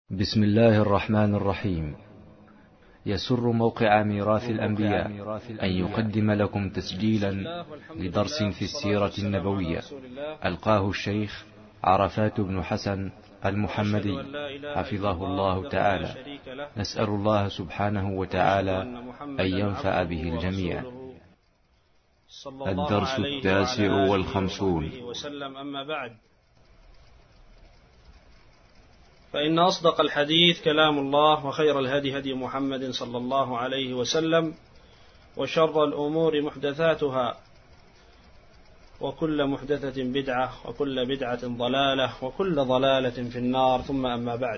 بسم الله الرحمن الرحيم. يسر موقع ميراث الأنبياء أن يقدم لكم تسجيلا لدرس في السيرة النبوية ألقاه الشيخ عرفات بن حسن المحمدي حفظه الله تعالى. نسأل الله سبحانه وتعالى أن ينفع به الجميع. الدرس 59. أما بعد، فإن أصدق الحديث كلام الله، وخير الهدي هدي محمد صلى الله عليه وسلم، وشر الأمور محدثاتها، وكل محدثة بدعة، وكل بدعة ضلالة، وكل ضلالة في النار. ثم أما بعد،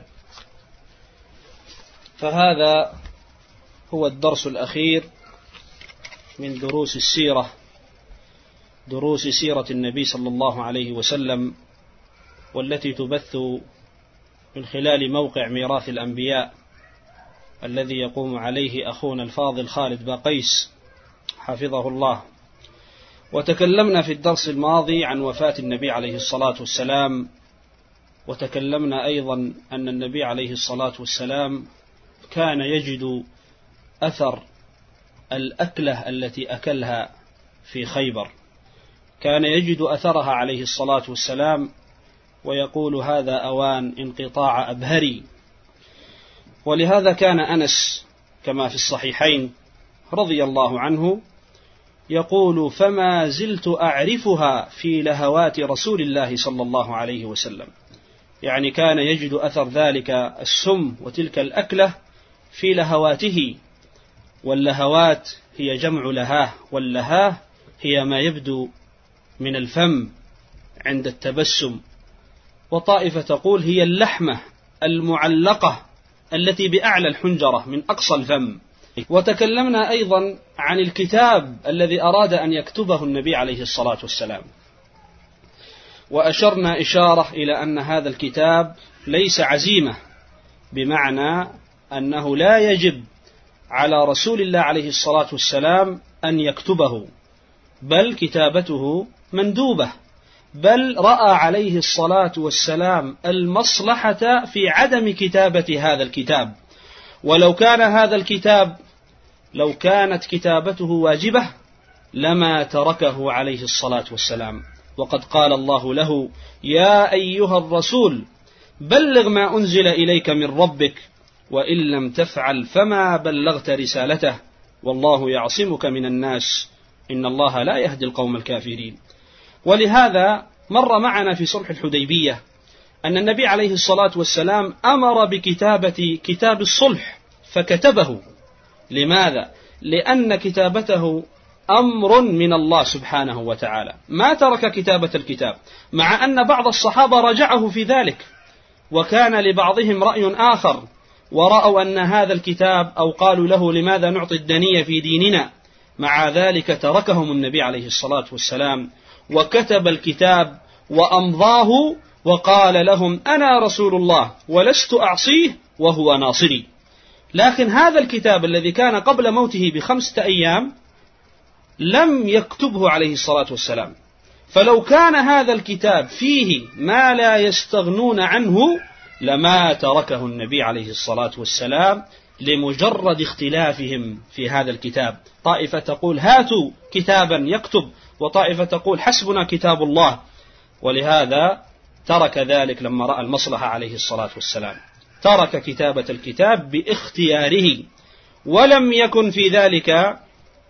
فهذا هو الدرس الأخير من دروس السيرة، دروس سيرة النبي صلى الله عليه وسلم، والتي تبث من خلال موقع ميراث الأنبياء الذي يقوم عليه أخونا الفاضل خالد باقيس حفظه الله. وتكلمنا في الدرس الماضي عن وفاة النبي عليه الصلاة والسلام، وتكلمنا أيضا أن النبي عليه الصلاة والسلام كان يجد أثر الأكلة التي أكلها في خيبر، كان يجد أثرها عليه الصلاة والسلام، ويقول هذا أوان انقطاع أبهري. ولهذا كان أنس كما في الصحيحين رضي الله عنه يقول: فما زلت أعرفها في لهوات رسول الله صلى الله عليه وسلم. يعني كان يجد أثر ذلك السم وتلك الأكلة في لهواته، واللهوات هي جمع لهاه، واللهاه هي ما يبدو من الفم عند التبسم، وطائفة تقول هي اللحمة المعلقة التي بأعلى الحنجرة من أقصى الفم. وتكلمنا أيضا عن الكتاب الذي أراد أن يكتبه النبي عليه الصلاة والسلام، وأشرنا إشارة إلى أن هذا الكتاب ليس عزيمة، بمعنى أنه لا يجب على رسول الله عليه الصلاة والسلام أن يكتبه، بل كتابته مندوبة، بل رأى عليه الصلاة والسلام المصلحة في عدم كتابة هذا الكتاب. ولو كان هذا الكتاب، لو كانت كتابته واجبة، لما تركه عليه الصلاة والسلام. وقد قال الله له: يا أيها الرسول بلغ ما أنزل إليك من ربك، وإن لم تفعل فما بلغت رسالته، والله يعصمك من الناس، إن الله لا يهدي القوم الكافرين. ولهذا مر معنا في صلح الحديبية أن النبي عليه الصلاة والسلام أمر بكتابة كتاب الصلح فكتبه. لماذا؟ لأن كتابته أمر من الله سبحانه وتعالى، ما ترك كتابة الكتاب، مع أن بعض الصحابة رجعه في ذلك، وكان لبعضهم رأي آخر، ورأوا أن هذا الكتاب، أو قالوا له: لماذا نعطي الدنية في ديننا؟ مع ذلك تركهم النبي عليه الصلاة والسلام وكتب الكتاب وأمضاه، وقال لهم: أنا رسول الله ولست أعصيه وهو ناصري. لكن هذا الكتاب الذي كان قبل موته ب5 أيام لم يكتبه عليه الصلاة والسلام، فلو كان هذا الكتاب فيه ما لا يستغنون عنه لما تركه النبي عليه الصلاة والسلام، لمجرد اختلافهم في هذا الكتاب. طائفة تقول هاتوا كتابا يكتب، وطائفة تقول حسبنا كتاب الله. ولهذا ترك ذلك لما رأى المصلحة عليه الصلاة والسلام، ترك كتابة الكتاب باختياره، ولم يكن في ذلك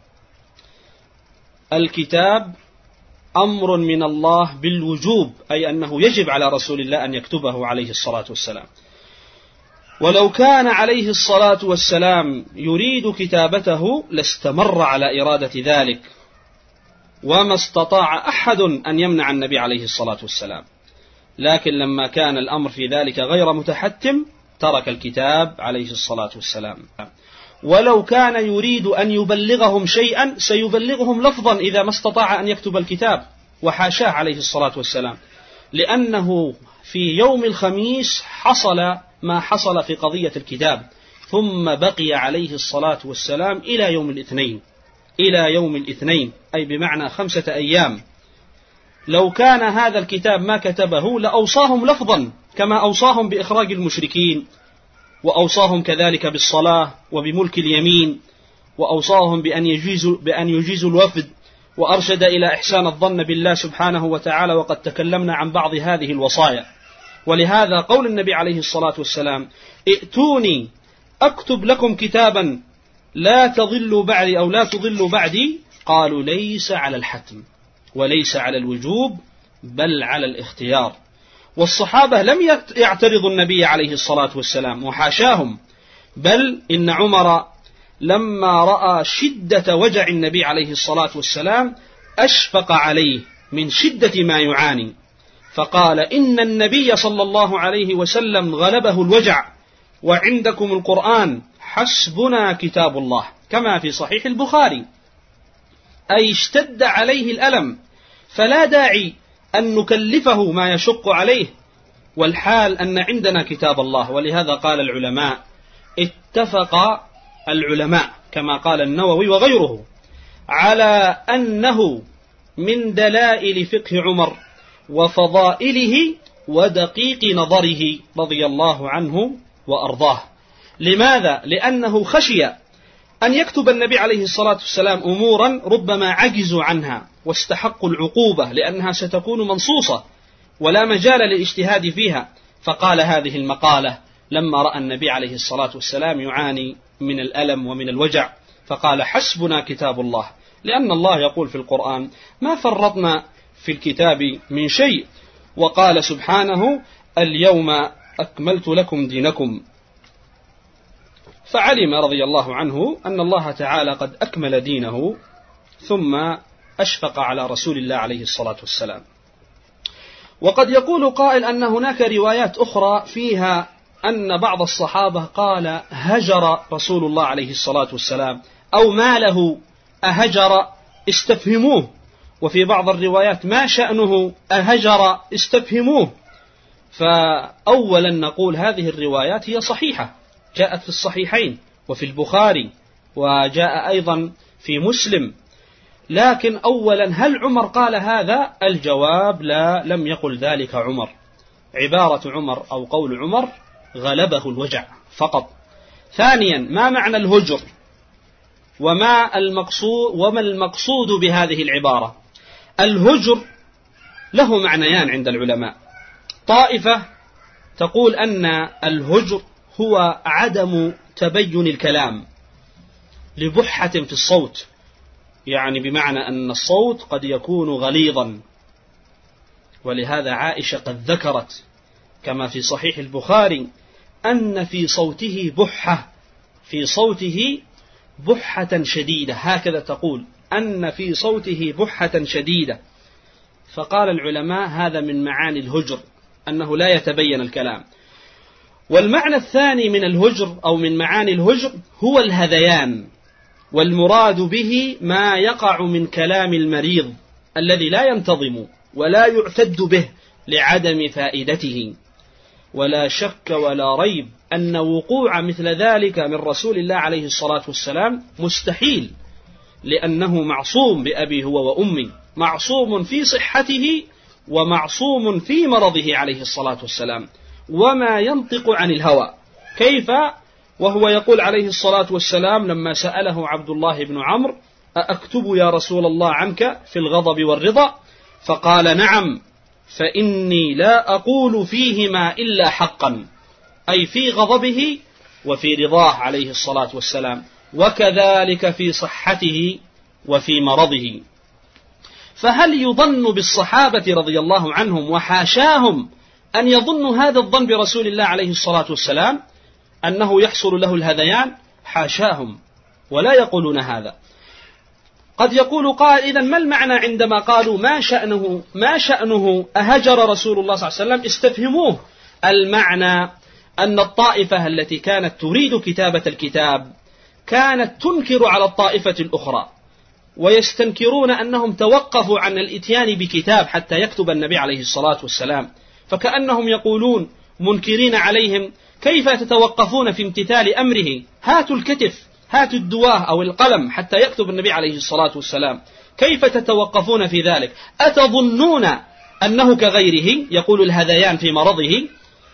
الكتاب أمر من الله بالوجوب، أي أنه يجب على رسول الله أن يكتبه عليه الصلاة والسلام. ولو كان عليه الصلاة والسلام يريد كتابته لاستمر على إرادة ذلك، وما استطاع أحد أن يمنع النبي عليه الصلاة والسلام. لكن لما كان الأمر في ذلك غير متحتم ترك الكتاب عليه الصلاة والسلام. ولو كان يريد أن يبلغهم شيئا سيبلغهم لفظا إذا ما استطاع أن يكتب الكتاب، وحاشاه عليه الصلاة والسلام، لأنه في يوم الخميس حصل ما حصل في قضية الكتاب، ثم بقي عليه الصلاة والسلام إلى يوم الاثنين، أي بمعنى 5 أيام. لو كان هذا الكتاب ما كتبه لأوصاهم لفظا، كما أوصاهم بإخراج المشركين وأوصاهم كذلك بالصلاة وبملك اليمين، وأوصاهم بأن يجيزوا الوفد، وأرشد إلى إحسان الظن بالله سبحانه وتعالى، وقد تكلمنا عن بعض هذه الوصايا. ولهذا قول النبي عليه الصلاة والسلام: ائتوني أكتب لكم كتابا لا تضلوا بعدي أو لا تضلوا بعدي، قالوا ليس على الحتم وليس على الوجوب بل على الاختيار. والصحابة لم يعترضوا النبي عليه الصلاة والسلام، وحاشاهم، بل إن عمر لما رأى شدة وجع النبي عليه الصلاة والسلام أشفق عليه من شدة ما يعاني، فقال: إن النبي صلى الله عليه وسلم غلبه الوجع وعندكم القرآن، حسبنا كتاب الله، كما في صحيح البخاري، أي اشتد عليه الألم فلا داعي أن نكلفه ما يشق عليه، والحال أن عندنا كتاب الله. ولهذا قال العلماء: اتفق العلماء كما قال النووي وغيره على أنه من دلائل فقه عمر وفضائله ودقيق نظره رضي الله عنه وأرضاه. لماذا؟ لأنه خشي أن يكتب النبي عليه الصلاة والسلام أمورا ربما عجزوا عنها واستحقوا العقوبة، لأنها ستكون منصوصة ولا مجال للاجتهاد فيها، فقال هذه المقالة لما رأى النبي عليه الصلاة والسلام يعاني من الألم ومن الوجع، فقال: حسبنا كتاب الله، لأن الله يقول في القرآن: ما فرطنا في الكتاب من شيء، وقال سبحانه: اليوم أكملت لكم دينكم. فعلم رضي الله عنه أن الله تعالى قد أكمل دينه، ثم أشفق على رسول الله عليه الصلاة والسلام. وقد يقول قائل أن هناك روايات أخرى فيها أن بعض الصحابة قال: هجر رسول الله عليه الصلاة والسلام، أو ما له أهجر استفهموه، وفي بعض الروايات: ما شأنه أهجر استفهموه. فأولا نقول هذه الروايات هي صحيحة، جاءت في الصحيحين وفي البخاري وجاء أيضا في مسلم، لكن أولا هل عمر قال هذا؟ الجواب: لا، لم يقل ذلك عمر. عبارة عمر أو قول عمر: غلبه الوجع فقط. ثانيا: ما معنى الهجر وما المقصود بهذه العبارة؟ الهجر له معنيان عند العلماء. طائفة تقول أن الهجر هو عدم تبين الكلام لبحة في الصوت، يعني بمعنى أن الصوت قد يكون غليظا، ولهذا عائشة قد ذكرت كما في صحيح البخاري أن في صوته بحة، في صوته بحة شديدة، هكذا تقول، أن في صوته بحة شديدة. فقال العلماء هذا من معاني الهجر، أنه لا يتبين الكلام. والمعنى الثاني من الهجر أو من معاني الهجر هو الهذيان، والمراد به ما يقع من كلام المريض الذي لا ينتظم ولا يعتد به لعدم فائدته. ولا شك ولا ريب أن وقوع مثل ذلك من رسول الله عليه الصلاة والسلام مستحيل، لأنه معصوم بأبي هو وأمي، معصوم في صحته ومعصوم في مرضه عليه الصلاة والسلام، وما ينطق عن الهوى. كيف وهو يقول عليه الصلاة والسلام لما سأله عبد الله بن عمرو: أأكتب يا رسول الله عنك في الغضب والرضا؟ فقال: نعم، فإني لا أقول فيهما إلا حقا، أي في غضبه وفي رضاه عليه الصلاة والسلام، وكذلك في صحته وفي مرضه. فهل يظن بالصحابة رضي الله عنهم وحاشاهم أن يظنوا هذا الظن برسول الله عليه الصلاة والسلام أنه يحصل له الهذيان؟ حاشاهم، ولا يقولون هذا. قد يقول قائل: إذن ما المعنى عندما قالوا ما شأنه أهجر رسول الله صلى الله عليه وسلم؟ استفهموه. المعنى أن الطائفة التي كانت تريد كتابة الكتاب كانت تنكر على الطائفة الأخرى، ويستنكرون أنهم توقفوا عن الإتيان بكتاب حتى يكتب النبي عليه الصلاة والسلام، فكأنهم يقولون منكرين عليهم: كيف تتوقفون في امتثال أمره؟ هاتوا الكتف، هاتوا الدواه أو القلم حتى يكتب النبي عليه الصلاة والسلام، كيف تتوقفون في ذلك؟ أتظنون أنه كغيره يقول الهذيان في مرضه؟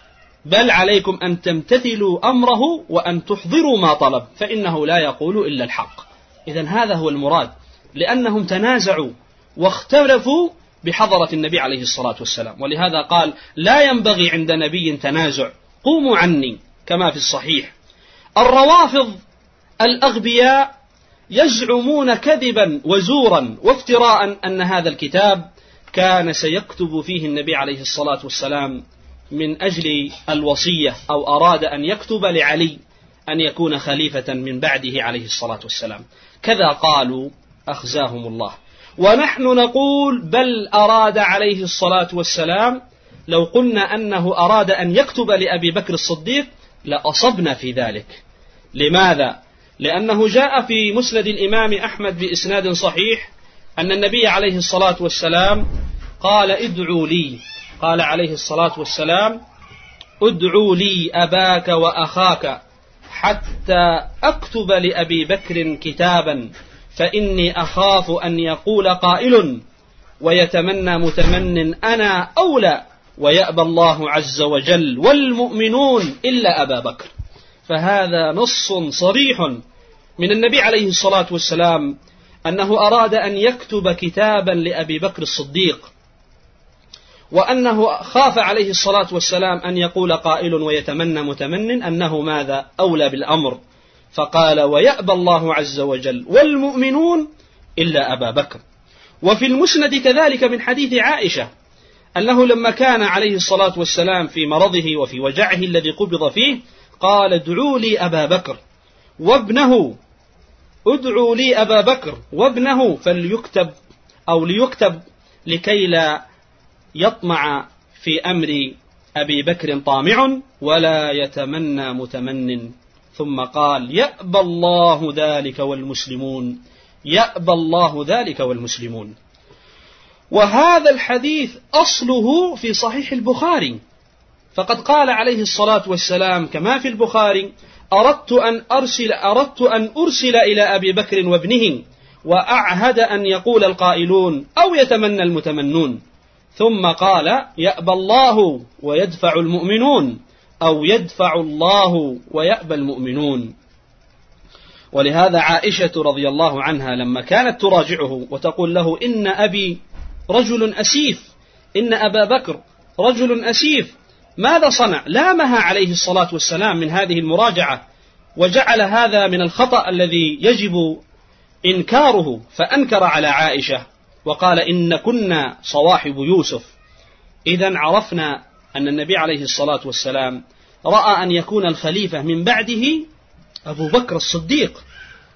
بل عليكم أن تمتثلوا أمره وأن تحضروا ما طلب فإنه لا يقول إلا الحق. إذن هذا هو المراد، لأنهم تنازعوا واختلفوا بحضرة النبي عليه الصلاة والسلام، ولهذا قال لا ينبغي عند نبي تنازع، قوموا عني، كما في الصحيح. الروافض الأغبياء يزعمون كذبا وزورا وافتراء أن هذا الكتاب كان سيكتب فيه النبي عليه الصلاة والسلام من أجل الوصية، أو أراد أن يكتب لعلي أن يكون خليفة من بعده عليه الصلاة والسلام. كذا قالوا أخزاهم الله. ونحن نقول بل أراد عليه الصلاة والسلام، لو قلنا أنه أراد أن يكتب لأبي بكر الصديق لأصبنا في ذلك. لماذا؟ لأنه جاء في مسند الإمام أحمد بإسناد صحيح أن النبي عليه الصلاة والسلام قال ادعوا لي، قال عليه الصلاة والسلام ادعوا لي أباك وأخاك حتى أكتب لأبي بكر كتابا، فإني أخاف أن يقول قائل ويتمنى متمن أنا أولى ويأبى الله عز وجل والمؤمنون إلا أبا بكر. فهذا نص صريح من النبي عليه الصلاة والسلام أنه أراد أن يكتب كتابا لأبي بكر الصديق، وأنه خاف عليه الصلاة والسلام أن يقول قائل ويتمنى متمن أنه ماذا أولى بالأمر، فقال ويأبى الله عز وجل والمؤمنون إلا أبا بكر. وفي المسند كذلك من حديث عائشة أنه لما كان عليه الصلاة والسلام في مرضه وفي وجعه الذي قبض فيه قال ادعوا لي أبا بكر وابنه، ادعوا لي أبا بكر وابنه فليكتب أو ليكتب لكي لا يطمع في أمر أبي بكر طامع ولا يتمنى متمن. ثم قال يأبى الله ذلك والمسلمون، يأبى الله ذلك والمسلمون. وهذا الحديث أصله في صحيح البخاري، فقد قال عليه الصلاة والسلام كما في البخاري أردت أن أرسل إلى أبي بكر وابنه وأعهد أن يقول القائلون أو يتمنى المتمنون، ثم قال يأبى الله ويدفع المؤمنون أو يدفع الله ويأبى المؤمنون. ولهذا عائشة رضي الله عنها لما كانت تراجعه وتقول له إن أبي رجل أسيف، إن أبا بكر رجل أسيف، ماذا صنع؟ لامها عليه الصلاة والسلام من هذه المراجعة وجعل هذا من الخطأ الذي يجب إنكاره، فأنكر على عائشة وقال إن كنا صواحب يوسف. إذن عرفنا أن النبي عليه الصلاة والسلام رأى أن يكون الخليفة من بعده أبو بكر الصديق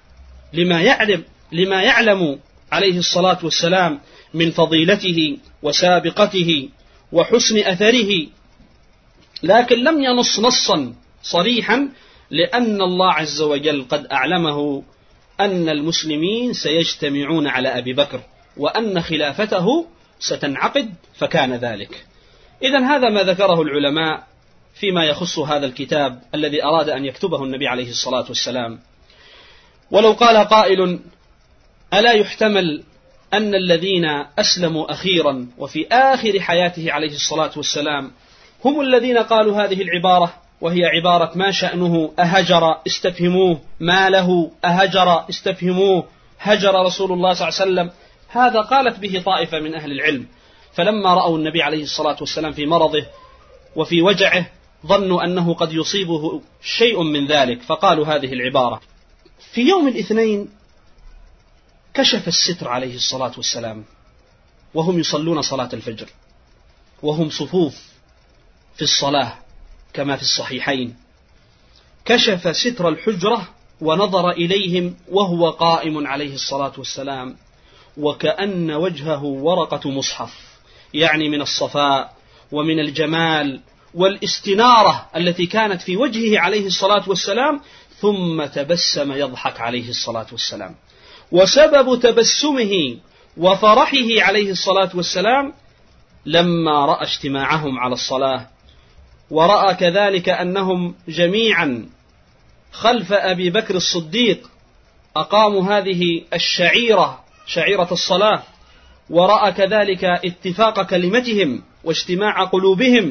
لما يعلم عليه الصلاة والسلام من فضيلته وسابقته وحسن أثره، لكن لم ينص نصا صريحا لأن الله عز وجل قد أعلمه أن المسلمين سيجتمعون على أبي بكر وأن خلافته ستنعقد، فكان ذلك. إذن هذا ما ذكره العلماء فيما يخص هذا الكتاب الذي أراد أن يكتبه النبي عليه الصلاة والسلام. ولو قال قائل ألا يحتمل أن الذين أسلموا أخيرا وفي آخر حياته عليه الصلاة والسلام هم الذين قالوا هذه العبارة، وهي عبارة ما شأنه أهجر استفهموه، ما له أهجر استفهموه، هجر رسول الله صلى الله عليه وسلم. هذا قالت به طائفة من أهل العلم، فلما رأوا النبي عليه الصلاة والسلام في مرضه وفي وجعه ظنوا أنه قد يصيبه شيء من ذلك فقالوا هذه العبارة. في يوم الاثنين كشف الستر عليه الصلاة والسلام وهم يصلون صلاة الفجر وهم صفوف في الصلاة كما في الصحيحين، كشف ستر الحجرة ونظر إليهم وهو قائم عليه الصلاة والسلام وكأن وجهه ورقة مصحف، يعني من الصفاء ومن الجمال والاستنارة التي كانت في وجهه عليه الصلاة والسلام، ثم تبسم يضحك عليه الصلاة والسلام. وسبب تبسمه وفرحه عليه الصلاة والسلام لما رأى اجتماعهم على الصلاة، ورأى كذلك أنهم جميعا خلف أبي بكر الصديق أقاموا هذه الشعيرة، شعيرة الصلاة، ورأى كذلك اتفاق كلمتهم واجتماع قلوبهم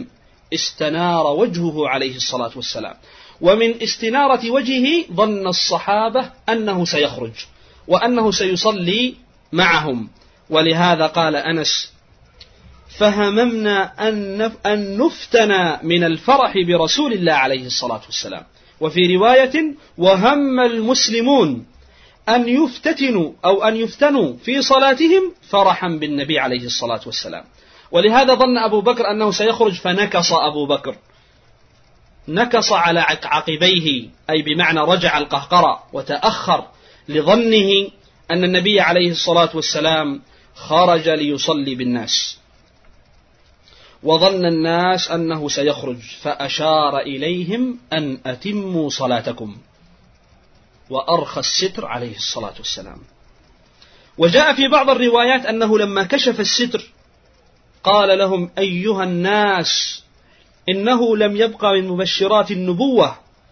استنار وجهه عليه الصلاة والسلام، ومن استنارة وجهه ظن الصحابة أنه سيخرج وأنه سيصلي معهم. ولهذا قال أنس: فهممنا أن نفتن من الفرح برسول الله عليه الصلاة والسلام. وفي رواية: وهم المسلمون أن يفتتنوا أو أن يفتنوا في صلاتهم فرحا بالنبي عليه الصلاة والسلام. ولهذا ظن أبو بكر أنه سيخرج، فنكص أبو بكر، نكص على عقبيه، أي بمعنى رجع القهقرة وتأخر لظنه أن النبي عليه الصلاة والسلام خرج ليصلي بالناس، وظن الناس أنه سيخرج، فأشار إليهم أن أتموا صلاتكم، وأرخى الستر عليه الصلاة والسلام. وجاء في بعض الروايات أنه لما كشف الستر قال لهم: أيها الناس، إنه لم يبقى من مبشرات النبوة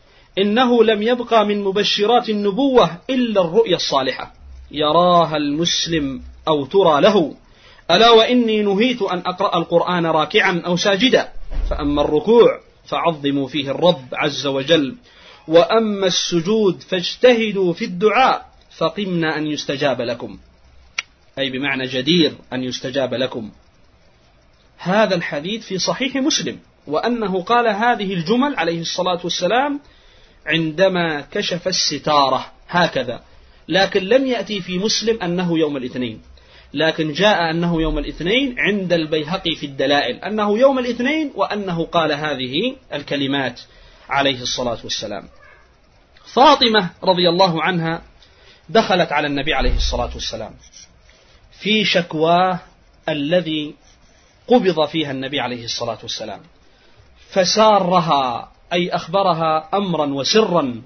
إلا الرؤيا الصالحة يراها المسلم أو ترى له، ألا وإني نهيت أن أقرأ القرآن راكعا أو ساجدا، فأما الركوع فعظموا فيه الرب عز وجل، وأما السجود فاجتهدوا في الدعاء فقمنا أن يستجاب لكم، أي بمعنى جدير أن يستجاب لكم. هذا الحديث في صحيح مسلم، وأنه قال هذه الجمل عليه الصلاة والسلام عندما كشف الستارة هكذا، لكن لم يأتي في مسلم أنه يوم الاثنين، لكن جاء أنه يوم الاثنين عند البيهقي في الدلائل أنه يوم الاثنين، وأنه قال هذه الكلمات عليه الصلاة والسلام. فاطمة رضي الله عنها دخلت على النبي عليه الصلاة والسلام في شكواه الذي قبض فيها النبي عليه الصلاة والسلام، فسارها، أي أخبرها أمرا وسرا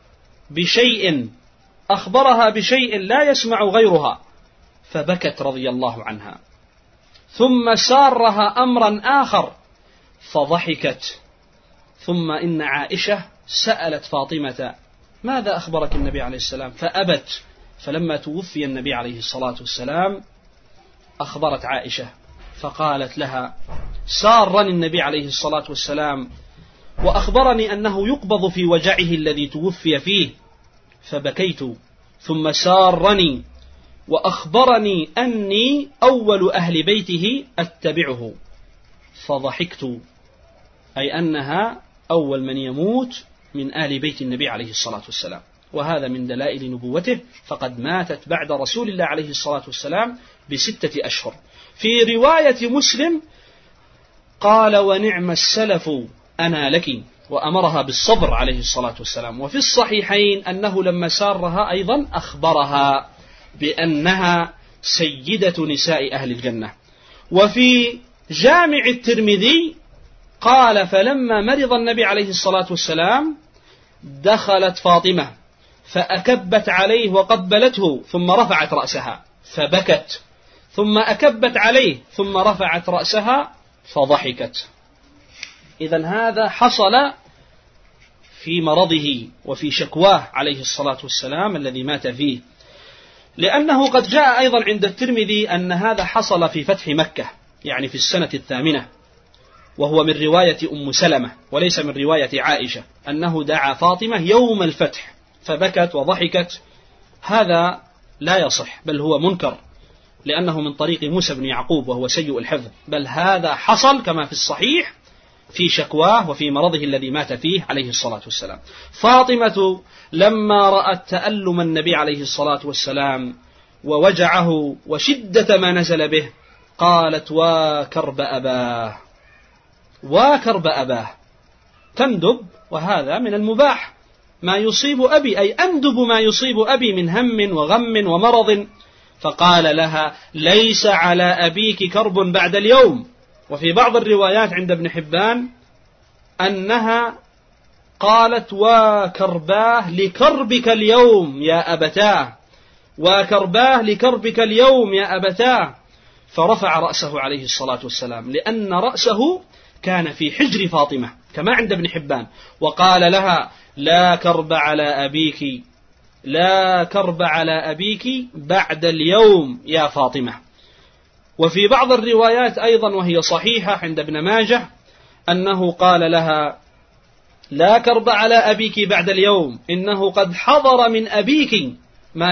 بشيء، أخبرها بشيء لا يسمع غيرها، فبكت رضي الله عنها. ثم سارها أمرا آخر فضحكت. ثم إن عائشة سألت فاطمة: ماذا أخبرك النبي عليه السلام؟ فأبت. فلما توفي النبي عليه الصلاة والسلام أخبرت عائشة فقالت لها: سارني النبي عليه الصلاة والسلام وأخبرني أنه يقبض في وجعه الذي توفي فيه، فبكيت. ثم سارني وأخبرني أني أول أهل بيته أتبعه، فضحكت، أي أنها أول من يموت من أهل بيت النبي عليه الصلاة والسلام. وهذا من دلائل نبوته، فقد ماتت بعد رسول الله عليه الصلاة والسلام ب6 أشهر. في رواية مسلم قال: ونعم السلف أنا لك، وأمرها بالصبر عليه الصلاة والسلام. وفي الصحيحين أنه لما سارها أيضا أخبرها بأنها سيدة نساء أهل الجنة. وفي جامع الترمذي قال: فلما مرض النبي عليه الصلاة والسلام دخلت فاطمة فأكبت عليه وقبلته، ثم رفعت رأسها فبكت، ثم أكبت عليه ثم رفعت رأسها فضحكت. إذن هذا حصل في مرضه وفي شكواه عليه الصلاة والسلام الذي مات فيه، لأنه قد جاء أيضا عند الترمذي أن هذا حصل في فتح مكة، يعني في السنة 8، وهو من رواية أم سلمة وليس من رواية عائشة، أنه دعا فاطمة يوم الفتح فبكت وضحكت. هذا لا يصح، بل هو منكر، لأنه من طريق موسى بن يعقوب وهو سيء الحفظ، بل هذا حصل كما في الصحيح في شكواه وفي مرضه الذي مات فيه عليه الصلاة والسلام. فاطمة لما رأت تألم النبي عليه الصلاة والسلام ووجعه وشدة ما نزل به قالت: وكرب أباه، وكرب أباه، تندب، وهذا من المباح ما يصيب أبي، أي أندب ما يصيب أبي من هم وغم ومرض. فقال لها: ليس على أبيك كرب بعد اليوم. وفي بعض الروايات عند ابن حبان أنها قالت: وكرباه لكربك اليوم يا أبتاه، وكرباه لكربك اليوم يا أبتاه. فرفع رأسه عليه الصلاة والسلام، لأن رأسه كان في حجر فاطمة كما عند ابن حبان، وقال لها: لا كرب على أبيك، لا كرب على أبيك بعد اليوم يا فاطمة. وفي بعض الروايات أيضا وهي صحيحة عند ابن ماجه أنه قال لها: لا كرب على أبيك بعد اليوم، إنه قد حضر من أبيك ما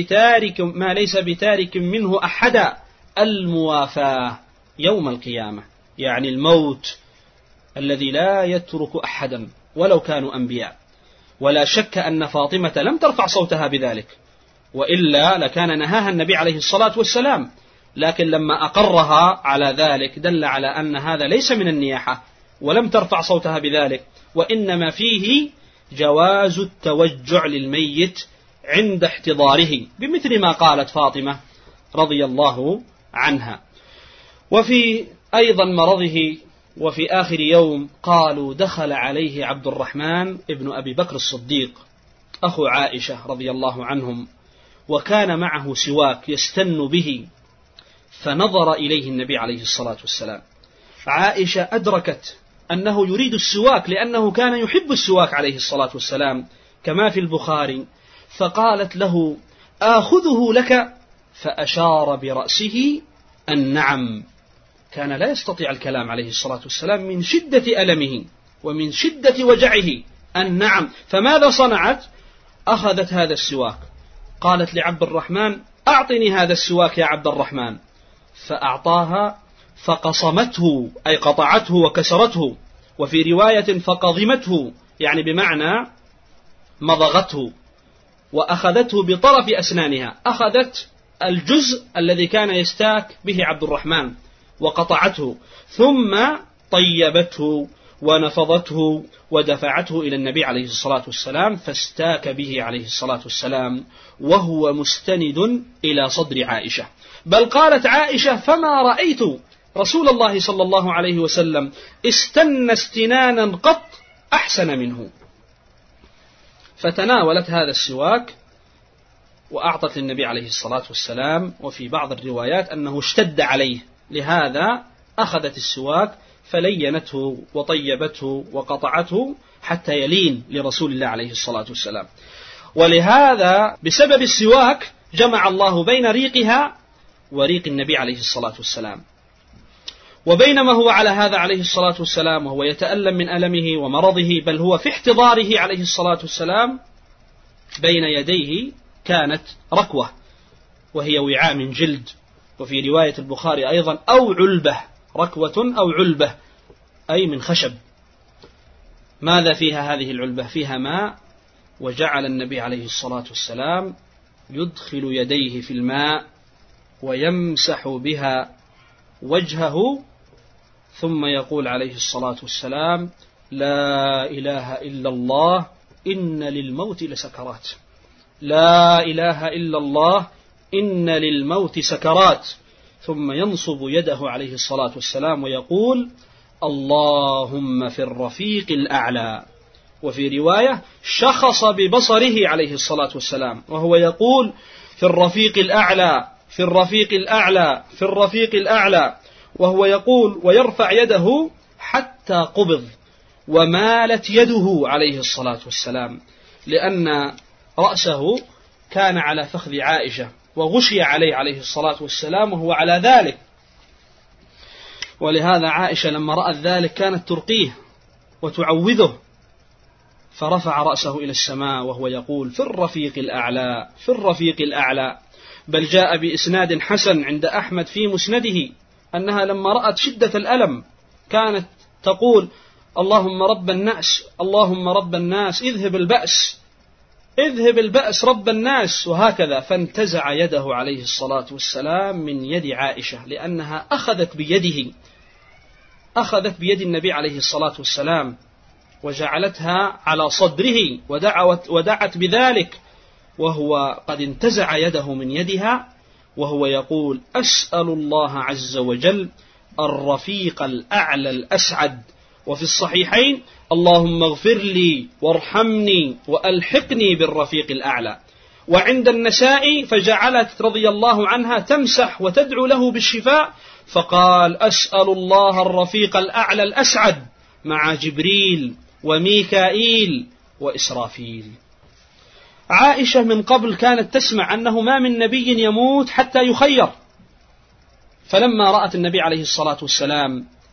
ليس بتارك منه أحدا، الموافاة يوم القيامة، يعني الموت الذي لا يترك أحدا ولو كانوا أنبياء. ولا شك أن فاطمة لم ترفع صوتها بذلك، وإلا لكان نهاها النبي عليه الصلاة والسلام، لكن لما أقرها على ذلك دل على أن هذا ليس من النياحة، ولم ترفع صوتها بذلك، وإنما فيه جواز التوجع للميت عند احتضاره، بمثل ما قالت فاطمة رضي الله عنها. وفي أيضا مرضه وفي آخر يوم قالوا: دخل عليه عبد الرحمن ابن أبي بكر الصديق أخو عائشة رضي الله عنهم، وكان معه سواك يستن به، فنظر إليه النبي عليه الصلاة والسلام. عائشة أدركت أنه يريد السواك، لأنه كان يحب السواك عليه الصلاة والسلام كما في البخاري، فقالت له: آخذه لك؟ فأشار برأسه النعم. كان لا يستطيع الكلام عليه الصلاة والسلام من شدة ألمه ومن شدة وجعه، النعم. فماذا صنعت؟ أخذت هذا السواك، قالت لعبد الرحمن: أعطني هذا السواك يا عبد الرحمن، فأعطاها، فقصمته أي قطعته وكسرته، وفي رواية فقضمته يعني بمعنى مضغته، وأخذته بطرف أسنانها، أخذت الجزء الذي كان يستاك به عبد الرحمن وقطعته، ثم طيبته ونفضته ودفعته إلى النبي عليه الصلاة والسلام، فاستاك به عليه الصلاة والسلام وهو مستند إلى صدر عائشة. بل قالت عائشة: فما رأيت رسول الله صلى الله عليه وسلم استنى استنانا قط أحسن منه. فتناولت هذا السواك وأعطت للنبي عليه الصلاة والسلام، وفي بعض الروايات أنه اشتد عليه، لهذا أخذت السواك فلينته وطيبته وقطعته حتى يلين لرسول الله عليه الصلاة والسلام. ولهذا بسبب السواك جمع الله بين ريقها وريق النبي عليه الصلاة والسلام. وبينما هو على هذا عليه الصلاة والسلام وهو يتألم من ألمه ومرضه، بل هو في احتضاره عليه الصلاة والسلام، بين يديه كانت ركوة، وهي وعاء من جلد، وفي رواية البخاري أيضا أو علبة، ركوة أو علبة أي من خشب. ماذا فيها هذه العلبة؟ فيها ماء، وجعل النبي عليه الصلاة والسلام يدخل يديه في الماء ويمسح بها وجهه، ثم يقول عليه الصلاة والسلام: لا إله إلا الله إن للموت لسكرات، لا إله إلا الله إن للموت سكرات. ثم ينصب يده عليه الصلاة والسلام ويقول: اللهم في الرفيق الأعلى. وفي رواية شخص ببصره عليه الصلاة والسلام وهو يقول: في الرفيق الأعلى، في الرفيق الأعلى، في الرفيق الأعلى، وهو يقول ويرفع يده حتى قبض، ومالت يده عليه الصلاة والسلام، لأن رأسه كان على فخذ عائشة وغشي عليه الصلاة والسلام وهو على ذلك. ولهذا عائشة لما رأت ذلك كانت ترقيه وتعوذه، فرفع رأسه إلى السماء وهو يقول: في الرفيق الأعلى، في الرفيق الأعلى. بل جاء بإسناد حسن عند أحمد في مسنده أنها لما رأت شدة الألم كانت تقول: اللهم رب الناس، اللهم رب الناس، اذهب البأس، اذهب البأس رب الناس، وهكذا. فانتزع يده عليه الصلاة والسلام من يد عائشة، لأنها أخذت بيده، أخذت بيد النبي عليه الصلاة والسلام وجعلتها على صدره ودعت بذلك، وهو قد انتزع يده من يدها وهو يقول: أسأل الله عز وجل الرفيق الأعلى الأسعد. وفي الصحيحين: اللهم اغفر لي وارحمني وألحقني بالرفيق الأعلى. وعند النساء فجعلت رضي الله عنها تمسح وتدعو له بالشفاء، فقال: أسأل الله الرفيق الأعلى الأسعد مع جبريل وميكائيل وإسرافيل. عائشة من قبل كانت تسمع أنه ما من نبي يموت حتى يخير، فلما رأت النبي عليه الصلاة والسلام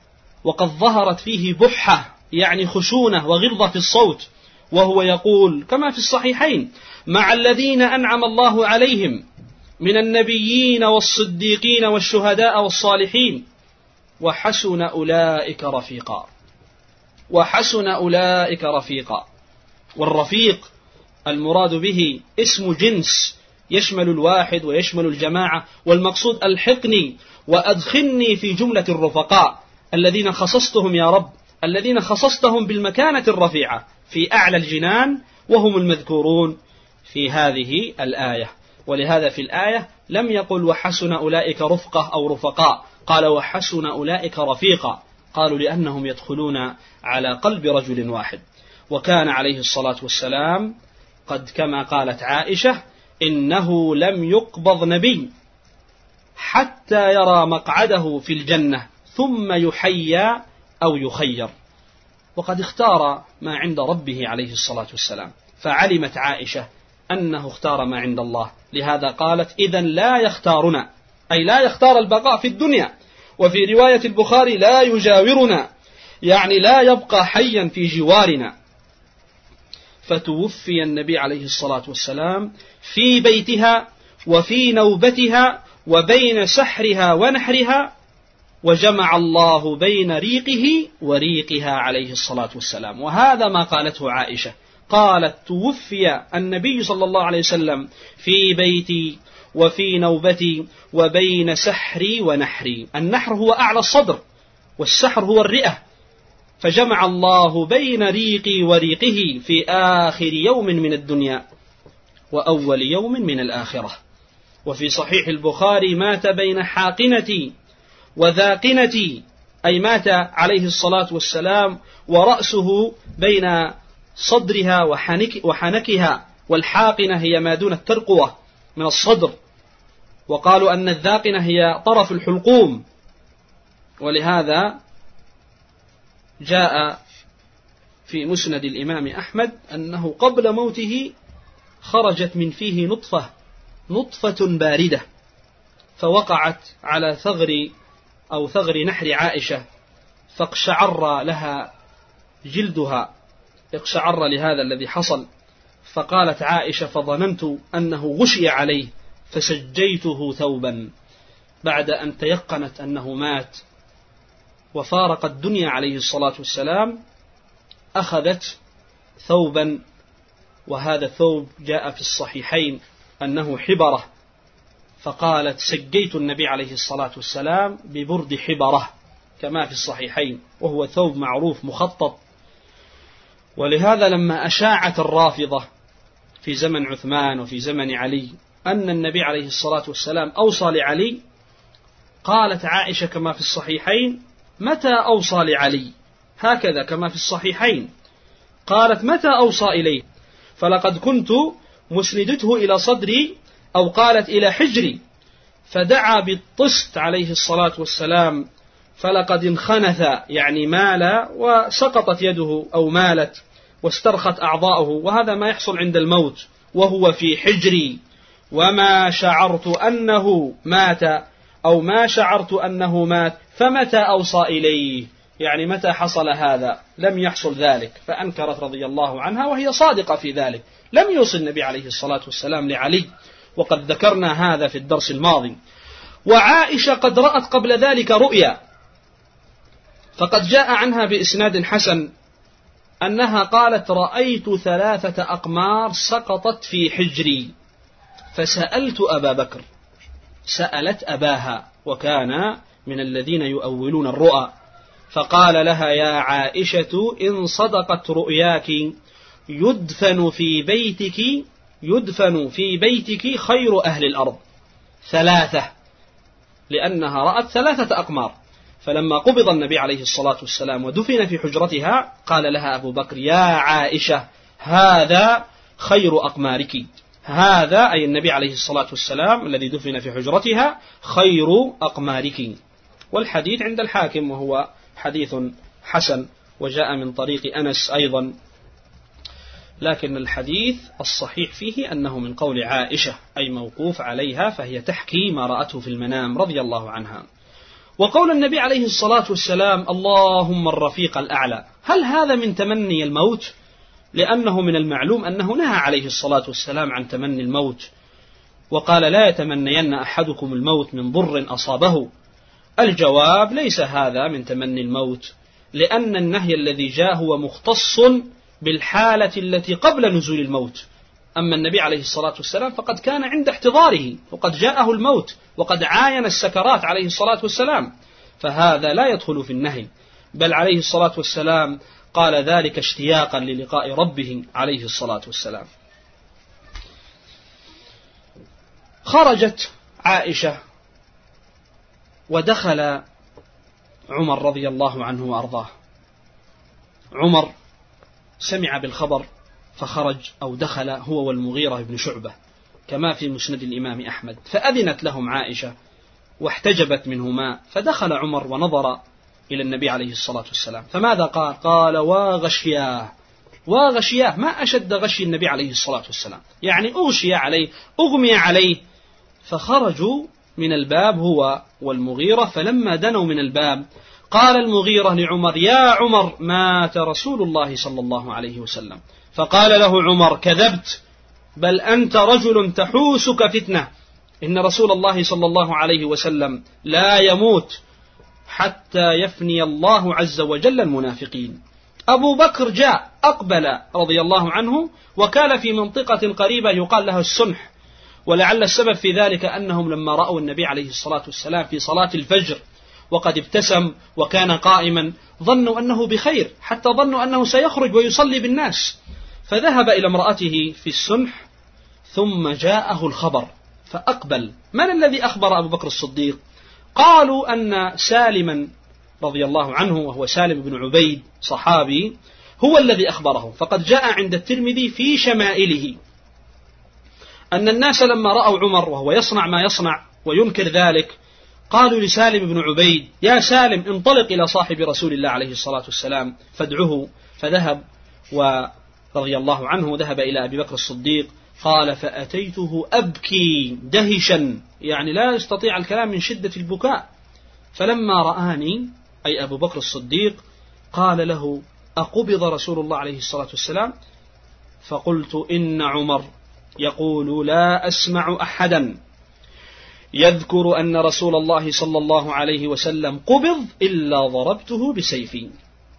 وقد ظهرت فيه بحة يعني خشونة وغلظة في الصوت، وهو يقول كما في الصحيحين: مع الذين أنعم الله عليهم من النبيين والصديقين والشهداء والصالحين وحسن أولئك رفيقا. وحسن أولئك رفيقا. والرفيق المراد به اسم جنس يشمل الواحد ويشمل الجماعة، والمقصود الحقني وأدخلني في جملة الرفقاء الذين خصصتهم يا رب، الذين خصصتهم بالمكانة الرفيعة في أعلى الجنان، وهم المذكورون في هذه الآية. ولهذا في الآية لم يقل وحسن أولئك رفقة أو رفقاء، قال وحسن أولئك رفيقا، قالوا لأنهم يدخلون على قلب رجل واحد. وكان عليه الصلاة والسلام قد كما قالت عائشة: إنه لم يقبض نبي حتى يرى مقعده في الجنة ثم يحيى أو يخير. وقد اختار ما عند ربه عليه الصلاة والسلام، فعلمت عائشة أنه اختار ما عند الله، لهذا قالت: إذن لا يختارنا، أي لا يختار البقاء في الدنيا. وفي رواية البخاري: لا يجاورنا، يعني لا يبقى حيا في جوارنا. فتوفي النبي عليه الصلاة والسلام في بيتها وفي نوبتها وبين سحرها ونحرها، وجمع الله بين ريقه وريقها عليه الصلاة والسلام. وهذا ما قالته عائشة، قالت: توفي النبي صلى الله عليه وسلم في بيتي وفي نوبتي وبين سحري ونحري. النحر هو أعلى الصدر، والسحر هو الرئة، فجمع الله بين ريقي وريقه في آخر يوم من الدنيا وأول يوم من الآخرة. وفي صحيح البخاري: مات بين حاقنتي وذاقنتي، أي مات عليه الصلاة والسلام ورأسه بين صدرها وحنكها، والحاقنة هي ما دون الترقوة من الصدر، وقالوا أن الذاقنة هي طرف الحلقوم. ولهذا جاء في مسند الإمام أحمد أنه قبل موته خرجت من فيه نطفة باردة، فوقعت على ثغر نحر عائشة، فاقشعر لها جلدها، اقشعر لهذا الذي حصل. فقالت عائشة: فظننت أنه غشي عليه فسجيته ثوبا. بعد أن تيقنت أنه مات وفارق الدنيا عليه الصلاة والسلام، أخذت ثوبا، وهذا الثوب جاء في الصحيحين أنه حبرة، فقالت: سجيت النبي عليه الصلاة والسلام ببرد حبرة كما في الصحيحين، وهو ثوب معروف مخطط. ولهذا لما أشاعت الرافضة في زمن عثمان وفي زمن علي أن النبي عليه الصلاة والسلام أوصى لعلي، قالت عائشة كما في الصحيحين: متى أوصى لعلي؟ هكذا كما في الصحيحين، قالت: متى أوصى إليه؟ فلقد كنت مسندته إلى صدري، أو قالت إلى حجري، فدعا بالطست عليه الصلاة والسلام، فلقد انخنث يعني مال، وسقطت يده أو مالت واسترخت أعضاؤه، وهذا ما يحصل عند الموت وهو في حجري، وما شعرت أنه مات، أو ما شعرت أنه مات، فمتى أوصى إليه؟ يعني متى حصل هذا؟ لم يحصل ذلك. فأنكرت رضي الله عنها، وهي صادقة في ذلك، لم يوصي النبي عليه الصلاة والسلام لعلي، وقد ذكرنا هذا في الدرس الماضي. وعائشة قد رأت قبل ذلك رؤيا، فقد جاء عنها بإسناد حسن أنها قالت: رأيت 3 أقمار سقطت في حجري، فسألت أبا بكر. سألت أباها، وكان من الذين يؤولون الرؤى، فقال لها: يا عائشة، إن صدقت رؤياك يدفن في بيتك خير أهل الأرض. 3، لأنها رأت 3 أقمار. فلما قبض النبي عليه الصلاة والسلام ودفن في حجرتها، قال لها أبو بكر: يا عائشة، هذا خير أقمارك. هذا أي النبي عليه الصلاة والسلام الذي دفن في حجرتها خير أقمارك. والحديث عند الحاكم، وهو حديث حسن، وجاء من طريق أنس أيضا، لكن الحديث الصحيح فيه أنه من قول عائشة، أي موقوف عليها، فهي تحكي ما رأته في المنام رضي الله عنها. وقول النبي عليه الصلاة والسلام اللهم الرفيق الأعلى، هل هذا من تمني الموت؟ لأنه من المعلوم أنه نهى عليه الصلاة والسلام عن تمني الموت، وقال لا يتمنين أحدكم الموت من ضر أصابه. الجواب ليس هذا من تمني الموت، لأن النهي الذي جاء هو مختص بالحالة التي قبل نزول الموت. أما النبي عليه الصلاة والسلام فقد كان عند احتضاره وقد جاءه الموت وقد عاين السكرات عليه الصلاة والسلام، فهذا لا يدخل في النهي، بل عليه الصلاة والسلام قال ذلك اشتياقا للقاء ربه عليه الصلاة والسلام. خرجت عائشة ودخل عمر رضي الله عنه وأرضاه. عمر سمع بالخبر فخرج أو دخل هو والمغيرة بن شعبة كما في مسند الإمام أحمد، فأذنت لهم عائشة واحتجبت منهما، فدخل عمر ونظر إلى النبي عليه الصلاة والسلام، فماذا قال؟ قال وغشياه، وغشياه، ما أشد غشي النبي عليه الصلاة والسلام، يعني أغشي عليه، أغمي عليه. فخرجوا من الباب هو والمغيرة، فلما دنوا من الباب قال المغيرة لعمر يا عمر مات رسول الله صلى الله عليه وسلم. فقال له عمر كذبت، بل أنت رجل تحوسك فتنة، إن رسول الله صلى الله عليه وسلم لا يموت حتى يفني الله عز وجل المنافقين. أبو بكر جاء أقبل رضي الله عنه، وكان في منطقة قريبة يقال لها السنح، ولعل السبب في ذلك أنهم لما رأوا النبي عليه الصلاة والسلام في صلاة الفجر وقد ابتسم وكان قائما ظنوا أنه بخير، حتى ظنوا أنه سيخرج ويصلي بالناس، فذهب إلى امرأته في السنح ثم جاءه الخبر فأقبل. من الذي أخبر أبو بكر الصديق؟ قالوا أن سالما رضي الله عنه، وهو سالم بن عبيد صحابي، هو الذي أخبره. فقد جاء عند الترمذي في شمائله أن الناس لما رأوا عمر وهو يصنع ما يصنع وينكر ذلك قالوا لسالم بن عبيد يا سالم انطلق إلى صاحب رسول الله عليه الصلاة والسلام فادعه. فذهب ورضي الله عنه ذهب إلى أبي بكر الصديق. قال فأتيته أبكي دهشا، يعني لا يستطيع الكلام من شدة البكاء. فلما رآني أي أبو بكر الصديق قال له أقبض رسول الله عليه الصلاة والسلام؟ فقلت إن عمر يقول لا أسمع أحدا يذكر أن رسول الله صلى الله عليه وسلم قبض إلا ضربته بسيفي.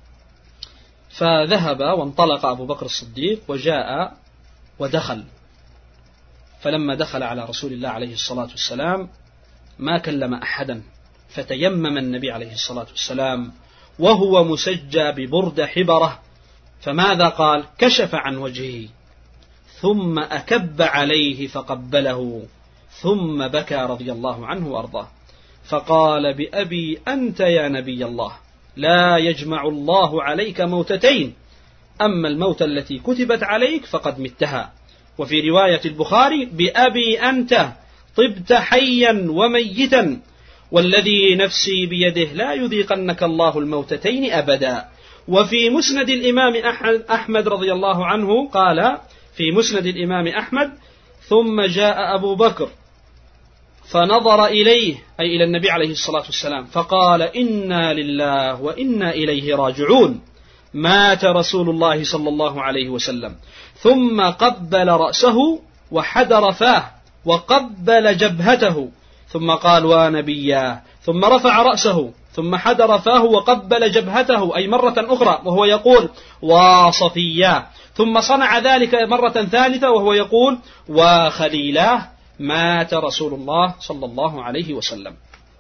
فذهب وانطلق أبو بكر الصديق وجاء ودخل. فلما دخل على رسول الله عليه الصلاة والسلام ما كلم أحدا، فتيمم النبي عليه الصلاة والسلام وهو مسجى ببرد حبرة، فماذا قال؟ كشف عن وجهه ثم أكب عليه فقبله ثم بكى رضي الله عنه وأرضاه، فقال بأبي أنت يا نبي الله لا يجمع الله عليك موتتين، أما الموت التي كتبت عليك فقد متها. وفي رواية البخاري بأبي أنت طبت حيا وميتا والذي نفسي بيده لا يذيقنك الله الموتتين أبدا. وفي مسند الإمام أحمد رضي الله عنه قال في مسند الإمام أحمد ثم جاء أبو بكر فنظر إليه أي إلى النبي عليه الصلاة والسلام فقال إنا لله وإنا إليه راجعون، مات رسول الله صلى الله عليه وسلم. ثم قبل رأسه وحدر فاه وقبل جبهته ثم قال ونبياه، ثم رفع رأسه ثم حدر فاه وقبل جبهته أي مرة أخرى وهو يقول وصفياه، ثم صنع ذلك مرة ثالثة وهو يقول وخليلاه، مات رسول الله صلى الله عليه وسلم.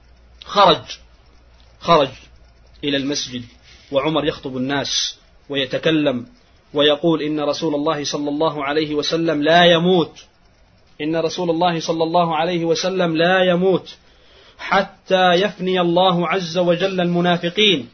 خرج إلى المسجد وعمر يخطب الناس ويتكلم ويقول إن رسول الله صلى الله عليه وسلم لا يموت، إن رسول الله صلى الله عليه وسلم لا يموت حتى يفني الله عز وجل المنافقين.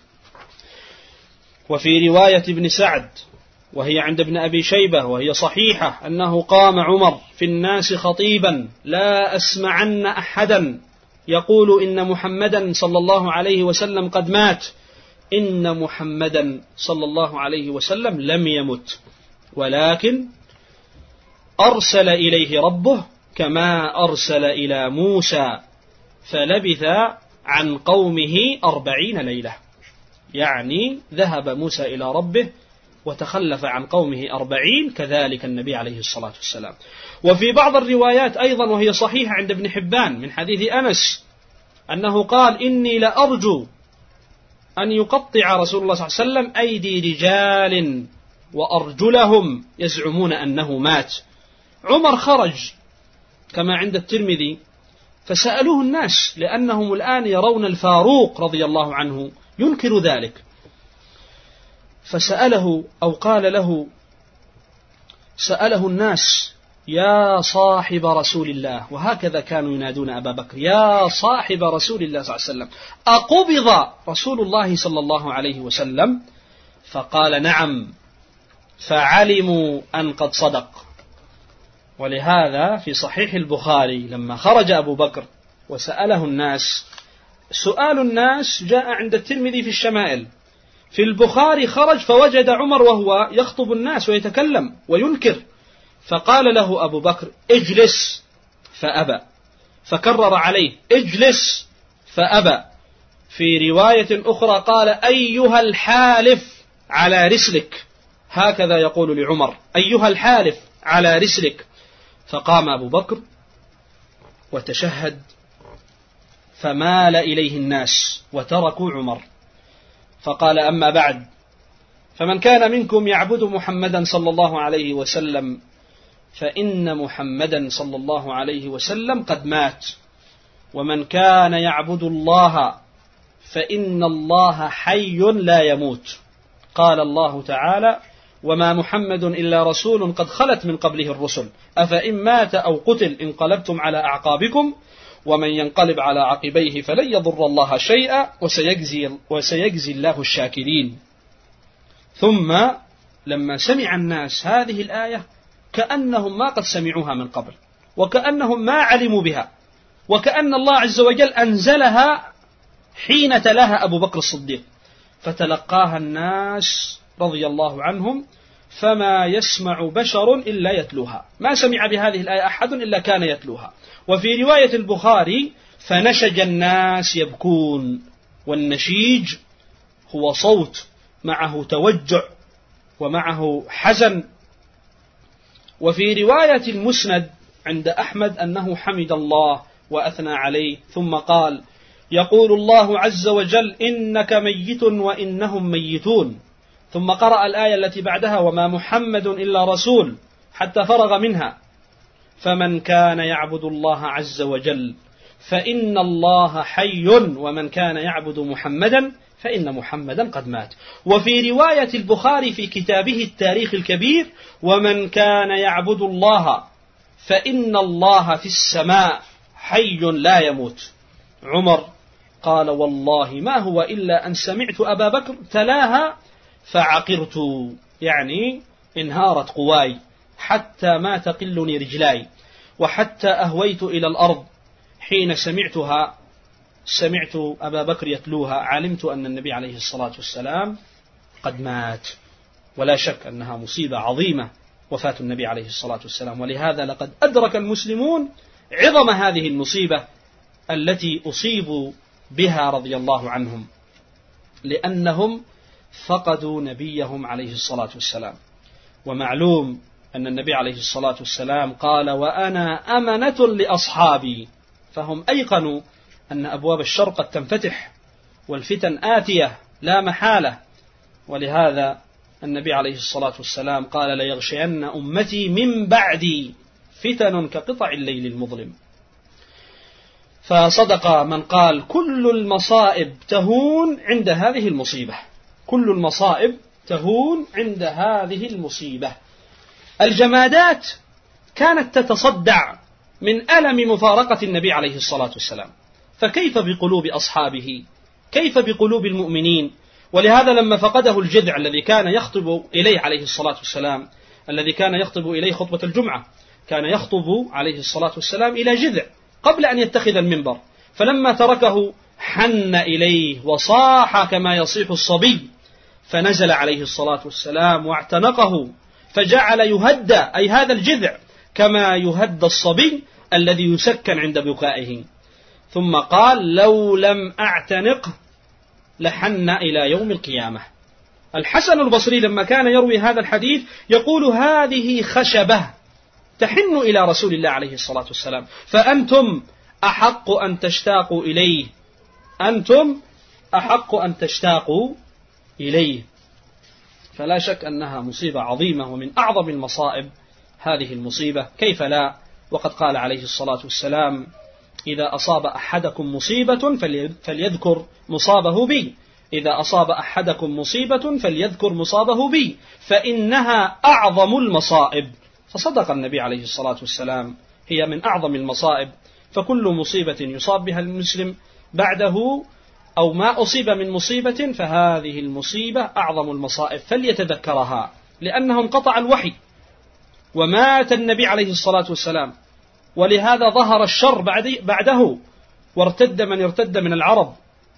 وفي رواية ابن سعد وهي عند ابن أبي شيبة وهي صحيحة أنه قام عمر في الناس خطيبا لا أسمعن أحدا يقول إن محمدا صلى الله عليه وسلم قد مات، إن محمدا صلى الله عليه وسلم لم يمت ولكن أرسل إليه ربه كما أرسل إلى موسى، فلبث عن قومه 40 ليلة، يعني ذهب موسى إلى ربه وتخلف عن قومه 40، كذلك النبي عليه الصلاة والسلام. وفي بعض الروايات أيضا وهي صحيحة عند ابن حبان من حديث أنس أنه قال: إني لأرجو أن يقطع رسول الله صلى الله عليه وسلم أيدي رجال وأرجلهم يزعمون أنه مات. عمر خرج كما عند الترمذي فسألوه الناس، لأنهم الآن يرون الفاروق رضي الله عنه ينكر ذلك، فسأله أو قال له، سأله الناس: يا صاحب رسول الله، وهكذا كانوا ينادون أبا بكر: يا صاحب رسول الله صلى الله عليه وسلم، أقبض رسول الله صلى الله عليه وسلم؟ فقال: نعم، فعلموا أن قد صدق. ولهذا في صحيح البخاري لما خرج أبو بكر وسأله الناس، سؤال الناس جاء عند الترمذي في الشمائل، في البخاري خرج فوجد عمر وهو يخطب الناس ويتكلم وينكر، فقال له أبو بكر: اجلس، فأبى، فكرر عليه: اجلس، فأبى. في رواية أخرى قال: أيها الحالف على رسلك، هكذا يقول لعمر: أيها الحالف على رسلك. فقام أبو بكر وتشهد، فمال إليه الناس وتركوا عمر، فقال: أما بعد، فمن كان منكم يعبد محمدا صلى الله عليه وسلم فإن محمدا صلى الله عليه وسلم قد مات، ومن كان يعبد الله فإن الله حي لا يموت. قال الله تعالى: وما محمد إلا رسول قد خلت من قبله الرسل أفإن مات أو قتل انقلبتم على أعقابكم ومن ينقلب على عقبيه فلن يضر الله شيئا وسيجزي الله الشاكرين. ثم لما سمع الناس هذه الآية كأنهم ما قد سمعوها من قبل، وكأنهم ما علموا بها، وكأن الله عز وجل أنزلها حين تلاها أبو بكر الصديق، فتلقاها الناس رضي الله عنهم فما يسمع بشر إلا يتلوها، ما سمع بهذه الآية أحد إلا كان يتلوها. وفي رواية البخاري: فنشج الناس يبكون، والنشيج هو صوت معه توجع ومعه حزن. وفي رواية المسند عند أحمد أنه حمد الله وأثنى عليه، ثم قال: يقول الله عز وجل: إنك ميت وإنهم ميتون. ثم قرأ الآية التي بعدها: وما محمد إلا رسول، حتى فرغ منها: فمن كان يعبد الله عز وجل فإن الله حي ومن كان يعبد محمدا فإن محمدا قد مات. وفي رواية البخاري في كتابه التاريخ الكبير: ومن كان يعبد الله فإن الله في السماء حي لا يموت. عمر قال: والله ما هو إلا أن سمعت أبا بكر تلاها فعقرت، يعني انهارت قواي حتى ما تقلني رجلاي، وحتى أهويت إلى الأرض حين سمعت أبا بكر يتلوها، علمت أن النبي عليه الصلاة والسلام قد مات. ولا شك أنها مصيبة عظيمة وفاة النبي عليه الصلاة والسلام، ولهذا لقد أدرك المسلمون عظم هذه المصيبة التي أصيبوا بها رضي الله عنهم، لأنهم فقدوا نبيهم عليه الصلاة والسلام. ومعلوم أن النبي عليه الصلاة والسلام قال: وأنا أمنة لأصحابي، فهم أيقنوا أن أبواب الشر قد تنفتح والفتن آتية لا محالة. ولهذا النبي عليه الصلاة والسلام قال: ليغشين أمتي من بعدي فتن كقطع الليل المظلم. فصدق من قال: كل المصائب تهون عند هذه المصيبة، كل المصائب تهون عند هذه المصيبة. الجمادات كانت تتصدع من ألم مفارقة النبي عليه الصلاة والسلام، فكيف بقلوب أصحابه؟ كيف بقلوب المؤمنين؟ ولهذا لما فقده الجذع الذي كان يخطب إليه عليه الصلاة والسلام، الذي كان يخطب إليه خطبة الجمعة، كان يخطب عليه الصلاة والسلام إلى جذع قبل أن يتخذ المنبر، فلما تركه حن إليه وصاح كما يصيح الصبي، فنزل عليه الصلاة والسلام واعتنقه، فجعل يهدى، أي هذا الجذع، كما يهدى الصبي الذي يسكن عند بكائه. ثم قال لو لم أعتنقه لحن إلى يوم القيامة. الحسن البصري لما كان يروي هذا الحديث يقول هذه خشبة تحن إلى رسول الله عليه الصلاة والسلام، فأنتم أحق أن تشتاقوا إليه، أنتم أحق أن تشتاقوا إليه. فلا شك أنها مصيبة عظيمة ومن أعظم المصائب هذه المصيبة، كيف لا؟ وقد قال عليه الصلاة والسلام إذا أصاب أحدكم مصيبة فليذكر مصابه بي، إذا أصاب أحدكم مصيبة فليذكر مصابه بي فإنها أعظم المصائب. فصدق النبي عليه الصلاة والسلام، هي من أعظم المصائب، فكل مصيبة يصاب بها المسلم بعده أو ما أصيب من مصيبة فهذه المصيبة أعظم المصائب، فليتذكرها، لأنه انقطع الوحي ومات النبي عليه الصلاة والسلام، ولهذا ظهر الشر بعده وارتد من ارتد من العرب.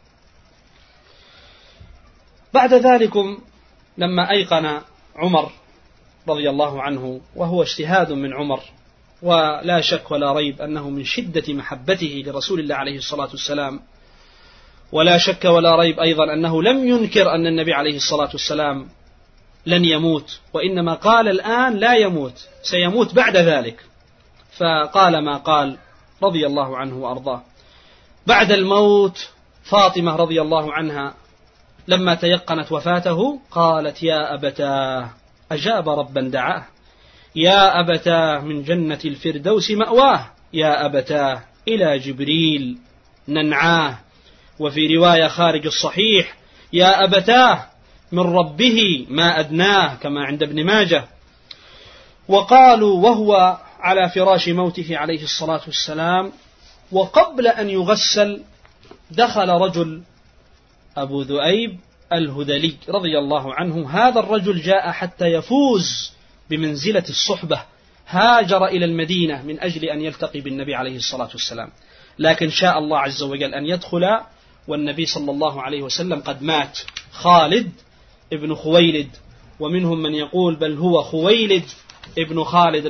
بعد ذلك لما أيقن عمر رضي الله عنه، وهو اجتهاد من عمر ولا شك ولا ريب أنه من شدة محبته لرسول الله عليه الصلاة والسلام، ولا شك ولا ريب أيضا أنه لم ينكر أن النبي عليه الصلاة والسلام لن يموت، وإنما قال الآن لا يموت، سيموت بعد ذلك، فقال ما قال رضي الله عنه وأرضاه. بعد الموت فاطمة رضي الله عنها لما تيقنت وفاته قالت يا أبتاه، أجاب ربا دعاه، يا أبتاه من جنة الفردوس مأواه، يا أبتاه إلى جبريل ننعاه. وفي رواية خارج الصحيح يا أبتاه من ربه ما أدناه، كما عند ابن ماجه. وقالوا وهو على فراش موته عليه الصلاة والسلام وقبل أن يغسل دخل رجل أبو ذؤيب الهذلي رضي الله عنه. هذا الرجل جاء حتى يفوز بمنزلة الصحبة، هاجر إلى المدينة من أجل أن يلتقي بالنبي عليه الصلاة والسلام، لكن شاء الله عز وجل أن يدخل والنبي صلى الله عليه وسلم قد مات. خالد ابن خويلد، ومنهم من يقول بل هو خويلد ابن خالد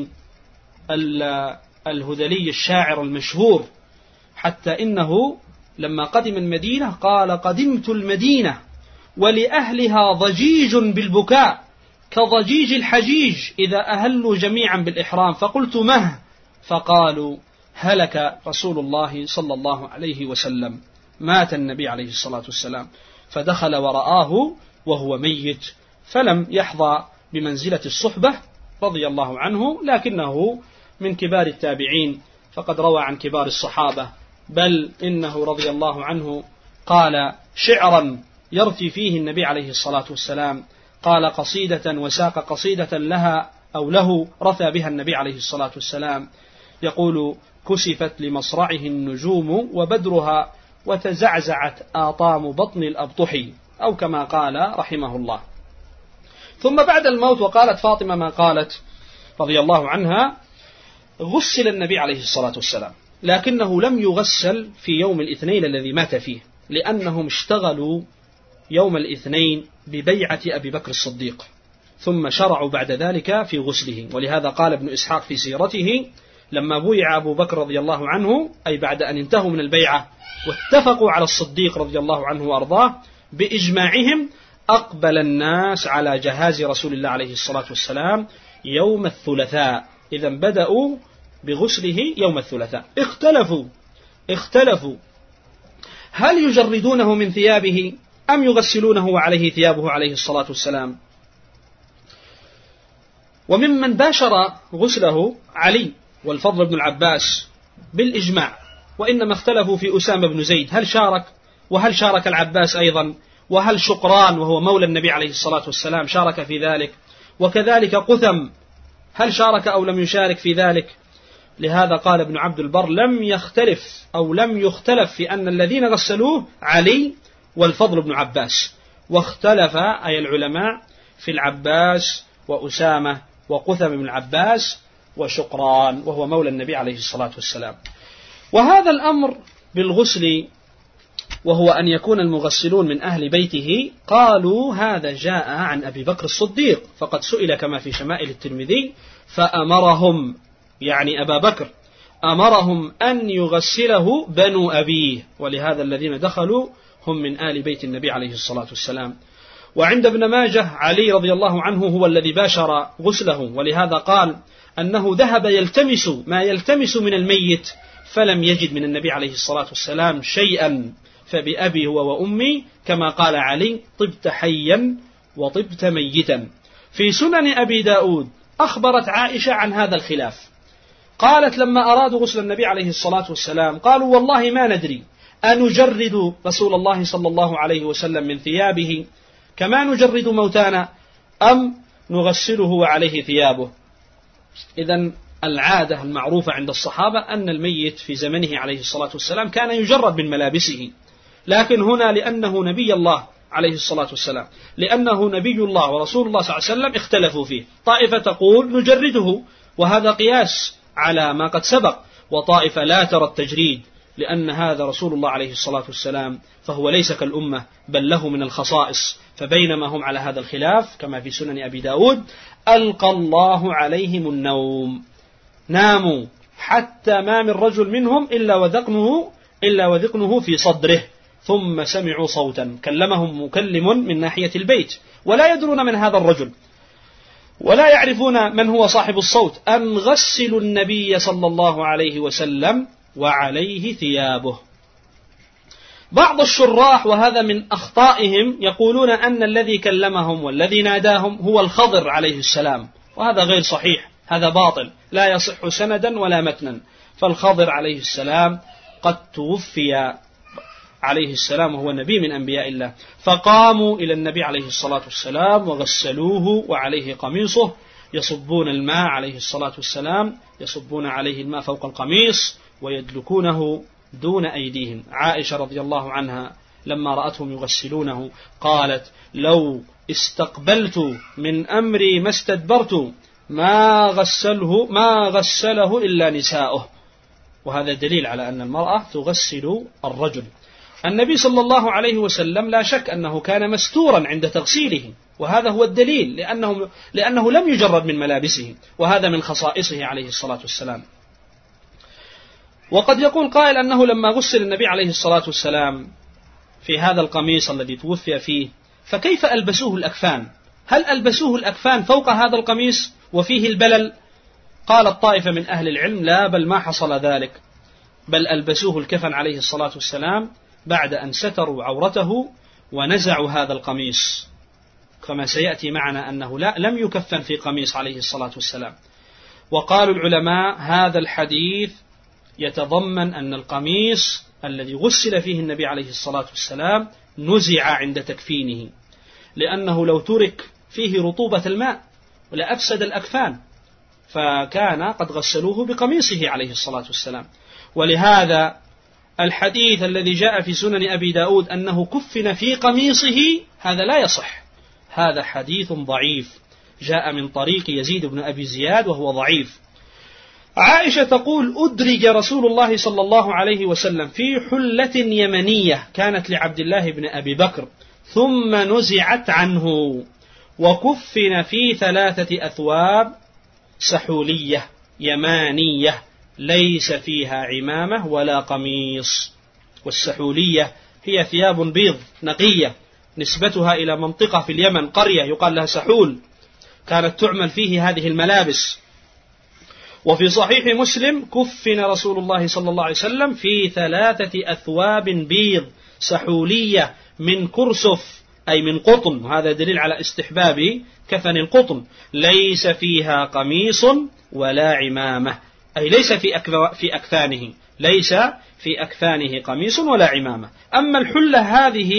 الهذلي الشاعر المشهور، حتى إنه لما قدم المدينة قال قدمت المدينة ولأهلها ضجيج بالبكاء كضجيج الحجيج إذا أهلوا جميعا بالإحرام، فقلت مه، فقالوا هلك رسول الله صلى الله عليه وسلم، مات النبي عليه الصلاة والسلام. فدخل ورآه وهو ميت، فلم يحظى بمنزلة الصحبة رضي الله عنه، لكنه من كبار التابعين، فقد روى عن كبار الصحابة، بل إنه رضي الله عنه قال شعرا يرثي فيه النبي عليه الصلاة والسلام، قال قصيدة وساق قصيدة لها أو له رثى بها النبي عليه الصلاة والسلام، يقول كسفت لمصرعه النجوم وبدرها وتزعزعت آطام بطن الأبطح، أو كما قال رحمه الله. ثم بعد الموت وقالت فاطمة ما قالت رضي الله عنها، غسل النبي عليه الصلاة والسلام، لكنه لم يغسل في يوم الاثنين الذي مات فيه، لأنهم اشتغلوا يوم الاثنين ببيعة أبي بكر الصديق، ثم شرعوا بعد ذلك في غسله. ولهذا قال ابن إسحاق في سيرته لما بويع أبو بكر رضي الله عنه، أي بعد أن انتهوا من البيعة واتفقوا على الصديق رضي الله عنه وأرضاه بإجماعهم، أقبل الناس على جهاز رسول الله عليه الصلاة والسلام يوم الثلاثاء، إذا بدأوا بغسله يوم الثلاثاء. اختلفوا هل يجردونه من ثيابه أم يغسلونه وعليه ثيابه عليه الصلاة والسلام. وممن باشر غسله علي والفضل بن العباس بالإجماع، وإنما اختلفوا في أسامة بن زيد هل شارك، وهل شارك العباس أيضا، وهل شقران وهو مولى النبي عليه الصلاة والسلام شارك في ذلك، وكذلك قثم هل شارك أو لم يشارك في ذلك. لهذا قال ابن عبد البر لم يختلف في أن الذين غسلوه علي والفضل بن عباس، واختلف أي العلماء في العباس وأسامة وقثم بن العباس وشقران وهو مولى النبي عليه الصلاة والسلام. وهذا الأمر بالغسل وهو أن يكون المغسلون من أهل بيته، قالوا هذا جاء عن أبي بكر الصديق، فقد سئل كما في شمائل الترمذي فأمرهم، يعني أبا بكر، أمرهم أن يغسله بنو أبيه، ولهذا الذين دخلوا هم من آل بيت النبي عليه الصلاة والسلام. وعند ابن ماجه علي رضي الله عنه هو الذي باشر غسله، ولهذا قال أنه ذهب يلتمس ما يلتمس من الميت فلم يجد من النبي عليه الصلاة والسلام شيئا، فبأبي هو وأمي كما قال علي طبت حيا وطبت ميتا. في سنن أبي داود أخبرت عائشة عن هذا الخلاف، قالت لما أرادوا غسل النبي عليه الصلاة والسلام قالوا والله ما ندري أنجرد رسول الله صلى الله عليه وسلم من ثيابه كما نجرد موتانا أم نغسله وعليه ثيابه. إذن العادة المعروفة عند الصحابة أن الميت في زمنه عليه الصلاة والسلام كان يجرد من ملابسه، لكن هنا لأنه نبي الله عليه الصلاة والسلام، لأنه نبي الله ورسول الله صلى الله عليه وسلم اختلفوا فيه، طائفة تقول نجرده وهذا قياس على ما قد سبق، وطائفة لا ترى التجريد لأن هذا رسول الله عليه الصلاة والسلام فهو ليس كالأمة بل له من الخصائص. فبينما هم على هذا الخلاف كما في سنن أبي داود ألقى الله عليهم النوم، ناموا حتى ما من رجل منهم إلا وذقنه في صدره، ثم سمعوا صوتا كلمهم مكلم من ناحية البيت ولا يدرون من هذا الرجل ولا يعرفون من هو صاحب الصوت، أن غسلوا النبي صلى الله عليه وسلم وعليه ثيابه. بعض الشراح وهذا من أخطائهم يقولون أن الذي كلمهم والذي ناداهم هو الخضر عليه السلام، وهذا غير صحيح، هذا باطل لا يصح سندا ولا متنا. فالخضر عليه السلام قد توفي عليه السلام وهو نبي من أنبياء الله، فقاموا إلى النبي عليه الصلاة والسلام وغسلوه وعليه قميصه، يصبون الماء عليه الصلاة والسلام، يصبون عليه الماء فوق القميص ويدلكونه دون أيديهم. عائشة رضي الله عنها لما رأتهم يغسلونه قالت لو استقبلت من أمري ما استدبرت ما غسله إلا نساؤه. وهذا دليل على أن المرأة تغسل الرجل. النبي صلى الله عليه وسلم لا شك أنه كان مستورا عند تغسيله، وهذا هو الدليل لأنه لم يجرد من ملابسه، وهذا من خصائصه عليه الصلاة والسلام. وقد يقول قائل أنه لما غسل النبي عليه الصلاة والسلام في هذا القميص الذي توفي فيه فكيف ألبسوه الأكفان؟ هل ألبسوه الأكفان فوق هذا القميص وفيه البلل؟ قال الطائفة من أهل العلم لا، بل ما حصل ذلك، بل ألبسوه الكفن عليه الصلاة والسلام بعد أن ستروا عورته ونزعوا هذا القميص، كما سيأتي معنا أنه لم يكفن في قميص عليه الصلاة والسلام. وقالوا العلماء هذا الحديث يتضمن أن القميص الذي غسل فيه النبي عليه الصلاة والسلام نزع عند تكفينه، لأنه لو ترك فيه رطوبة الماء لأفسد الأكفان، فكان قد غسلوه بقميصه عليه الصلاة والسلام. ولهذا الحديث الذي جاء في سنن أبي داود أنه كفن في قميصه هذا لا يصح، هذا حديث ضعيف جاء من طريق يزيد بن أبي زياد وهو ضعيف. عائشة تقول أدرج رسول الله صلى الله عليه وسلم في حلة يمنية كانت لعبد الله بن أبي بكر ثم نزعت عنه، وكفن في 3 أثواب سحولية يمانية ليس فيها عمامة ولا قميص. والسحولية هي ثياب بيض نقية نسبتها إلى منطقة في اليمن، قرية يقال لها سحول، كانت تعمل فيه هذه الملابس. وفي صحيح مسلم كفن رسول الله صلى الله عليه وسلم في 3 أثواب بيض سحولية من كرسف أي من قطن، وهذا دليل على استحباب كفن القطن، ليس فيها قميص ولا عمامة، أي ليس في أكفانه، ليس في أكفانه قميص ولا عمامة. أما الحلة هذه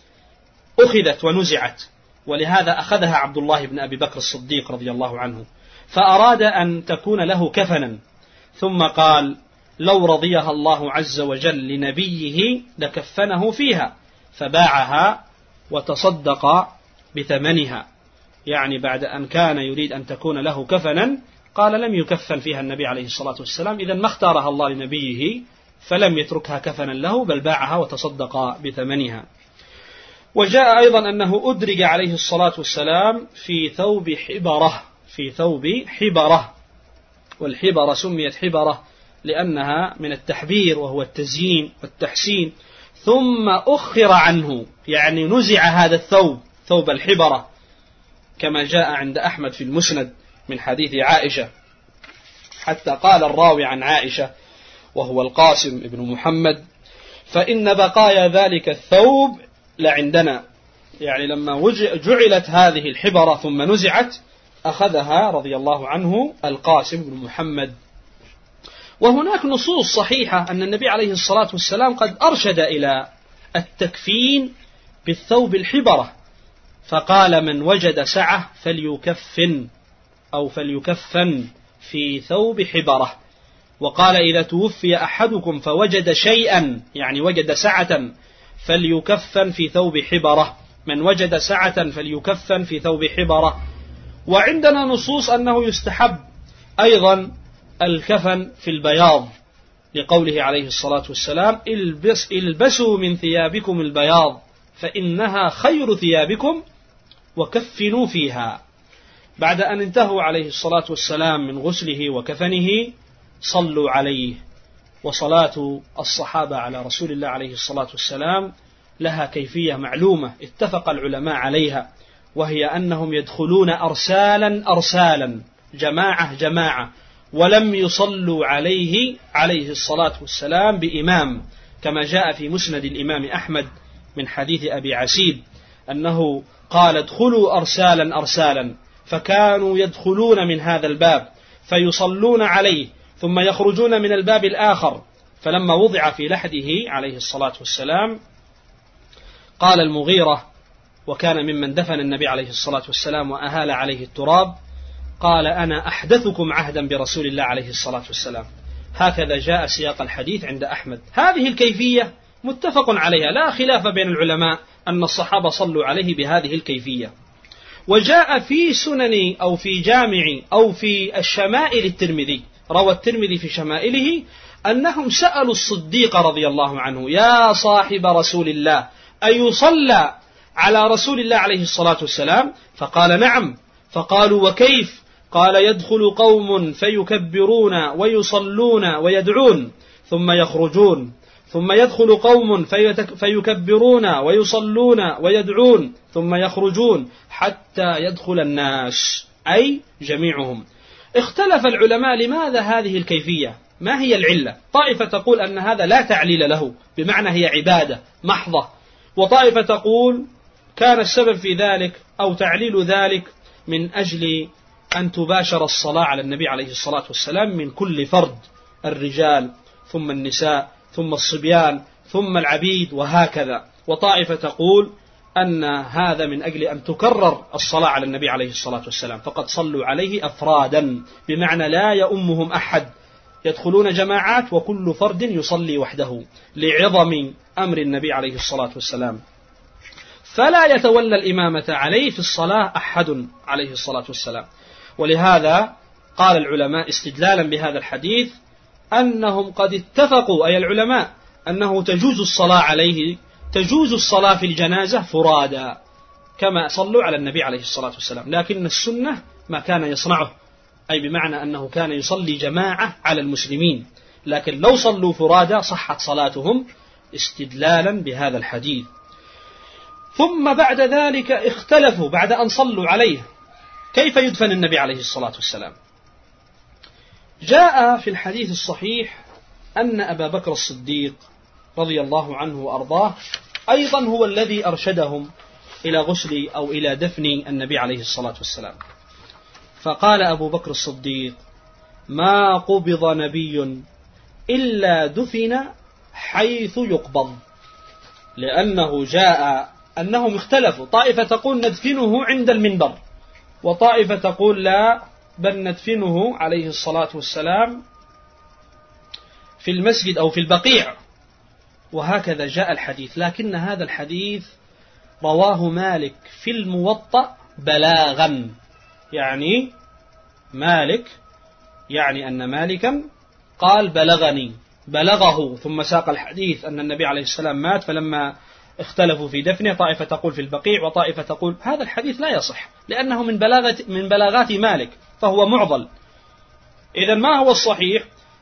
أخذت ونزعت، ولهذا أخذها عبد الله بن أبي بكر الصديق رضي الله عنه، فأراد أن تكون له كفنا، ثم قال لو رضيها الله عز وجل لنبيه لكفنه فيها، فباعها وتصدق بثمنها، يعني بعد أن كان يريد أن تكون له كفنا قال لم يكفن فيها النبي عليه الصلاة والسلام، إذن ما اختارها الله لنبيه فلم يتركها كفنا له بل باعها وتصدق بثمنها. وجاء أيضا أنه أدرج عليه الصلاة والسلام في ثوب حبرة، والحبرة سميت حبرة لأنها من التحبير وهو التزيين والتحسين. ثم أخر عنه، يعني نزع هذا الثوب، ثوب الحبرة، كما جاء عند أحمد في المسند من حديث عائشة، حتى قال الراوي عن عائشة وهو القاسم بن محمد: فإن بقايا ذلك الثوب لعندنا. يعني لما جعلت هذه الحبرة ثم نزعت أخذها رضي الله عنه القاسم بن محمد. وهناك نصوص صحيحة أن النبي عليه الصلاة والسلام قد أرشد إلى التكفين بالثوب الحبرة، فقال: من وجد سعة فليكفن أو فليكفن في ثوب حبرة. وقال: إذا توفي أحدكم فوجد شيئا، يعني وجد سعة، فليكفن في ثوب حبرة. من وجد سعة فليكفن في ثوب حبرة. وعندنا نصوص أنه يستحب أيضا الكفن في البياض، لقوله عليه الصلاة والسلام: البسوا من ثيابكم البياض فإنها خير ثيابكم وكفنوا فيها. بعد أن انتهوا عليه الصلاة والسلام من غسله وكفنه صلوا عليه. وصلاة الصحابة على رسول الله عليه الصلاة والسلام لها كيفية معلومة اتفق العلماء عليها، وهي أنهم يدخلون أرسالا أرسالا، جماعة جماعة، ولم يصلوا عليه عليه الصلاة والسلام بإمام، كما جاء في مسند الإمام أحمد من حديث أبي عسيب أنه قال: ادخلوا أرسالا أرسالا، فكانوا يدخلون من هذا الباب فيصلون عليه ثم يخرجون من الباب الآخر. فلما وضع في لحده عليه الصلاة والسلام قال المغيرة، وكان ممن دفن النبي عليه الصلاة والسلام وأهال عليه التراب، قال: أنا أحدثكم عهدا برسول الله عليه الصلاة والسلام. هكذا جاء سياق الحديث عند أحمد. هذه الكيفية متفق عليها، لا خلاف بين العلماء أن الصحابة صلوا عليه بهذه الكيفية. وجاء في سنن أو في جامع أو في الشمائل الترمذي، روى الترمذي في شمائله أنهم سألوا الصديق رضي الله عنه: يا صاحب رسول الله، أيصلى على رسول الله عليه الصلاة والسلام؟ فقال: نعم. فقالوا: وكيف؟ قال: يدخل قوم فيكبرون ويصلون ويدعون ثم يخرجون، ثم يدخل قوم فيكبرون ويصلون ويدعون ثم يخرجون حتى يدخل الناس، أي جميعهم. اختلف العلماء لماذا هذه الكيفية، ما هي العلة؟ طائفة تقول أن هذا لا تعليل له، بمعنى هي عبادة محضة، وطائفة تقول كان السبب في ذلك أو تعليل ذلك من أجل أن تباشر الصلاة على النبي عليه الصلاة والسلام من كل فرد، الرجال ثم النساء ثم الصبيان ثم العبيد وهكذا. وطائفة تقول أن هذا من أجل أن تكرر الصلاة على النبي عليه الصلاة والسلام، فقد صلوا عليه أفرادا، بمعنى لا يؤمهم أحد، يدخلون جماعات وكل فرد يصلي وحده لعظم أمر النبي عليه الصلاة والسلام، فلا يتولى الإمامة عليه في الصلاة أحد عليه الصلاة والسلام. ولهذا قال العلماء استدلالا بهذا الحديث أنهم قد اتفقوا، أي العلماء، أنه تجوز الصلاة عليه، تجوز الصلاة في الجنازة فرادا كما صلوا على النبي عليه الصلاة والسلام، لكن السنة ما كان يصنعه، أي بمعنى أنه كان يصلي جماعة على المسلمين، لكن لو صلوا فرادا صحت صلاتهم استدلالا بهذا الحديث. ثم بعد ذلك اختلفوا بعد أن صلوا عليه كيف يدفن النبي عليه الصلاة والسلام. جاء في الحديث الصحيح أن أبا بكر الصديق رضي الله عنه وأرضاه أيضا هو الذي أرشدهم إلى غسل أو إلى دفن النبي عليه الصلاة والسلام. فقال أبو بكر الصديق: ما قبض نبي إلا دفن حيث يقبض. لأنه جاء أنهم اختلفوا، طائفة تقول ندفنه عند المنبر، وطائفة تقول لا، بل ندفنه عليه الصلاة والسلام في المسجد أو في البقيع، وهكذا جاء الحديث. لكن هذا الحديث رواه مالك في الموطأ بلاغا، يعني مالك، يعني أن مالكا قال بلغني، بلغه، ثم ساق الحديث أن النبي عليه السلام مات، فلما اختلفوا في دفنه طائفة تقول في البقيع وطائفة تقول هذا الحديث لا يصح لأنه من بلاغات مالك، فهو معضل. إذن ما هو الصحيح؟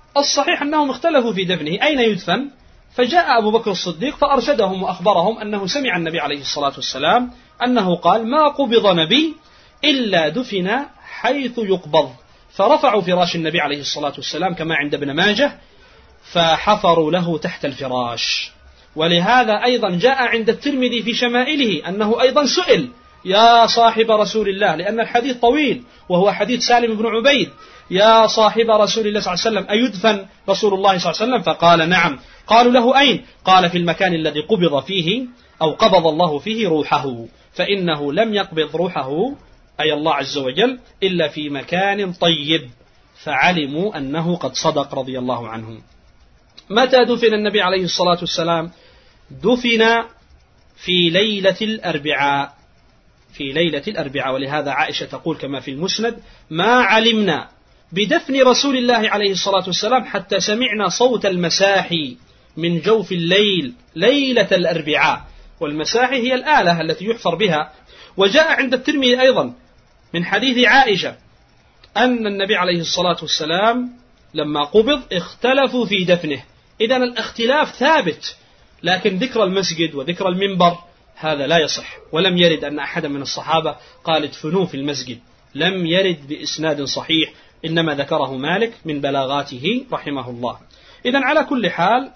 الصحيح أنهم اختلفوا في دفنه أين يدفن، فجاء أبو بكر الصديق فأرشدهم وأخبرهم أنه سمع النبي عليه الصلاة والسلام أنه قال: ما قبض نبي إلا دفن حيث يقبض. فرفعوا فراش النبي عليه الصلاة والسلام كما عند ابن ماجه فحفروا له تحت الفراش. ولهذا أيضا جاء عند الترمذي في شمائله أنه أيضا سئل: يا صاحب رسول الله، لأن الحديث طويل وهو حديث سالم بن عبيد، يا صاحب رسول الله صلى الله عليه وسلم أيدفن رسول الله صلى الله عليه وسلم؟ فقال: نعم. قالوا له: أين؟ قال: في المكان الذي قبض فيه أو قبض الله فيه روحه، فإنه لم يقبض روحه أي الله عز وجل إلا في مكان طيب. فعلموا أنه قد صدق رضي الله عنه. متى دفن النبي عليه الصلاة والسلام؟ دفن في ليلة الأربعاء، في ليلة الأربعاء. ولهذا عائشة تقول كما في المسند: ما علمنا بدفن رسول الله عليه الصلاة والسلام حتى سمعنا صوت المساحي من جوف الليل ليلة الأربعاء. والمساحي هي الآلة التي يحفر بها. وجاء عند الترمذي أيضا من حديث عائشة أن النبي عليه الصلاة والسلام لما قبض اختلفوا في دفنه. إذن الاختلاف ثابت، لكن ذكر المسجد وذكر المنبر هذا لا يصح، ولم يرد أن أحدا من الصحابة قال ادفنوه في المسجد، لم يرد بإسناد صحيح، إنما ذكره مالك من بلاغاته رحمه الله. إذن على كل حال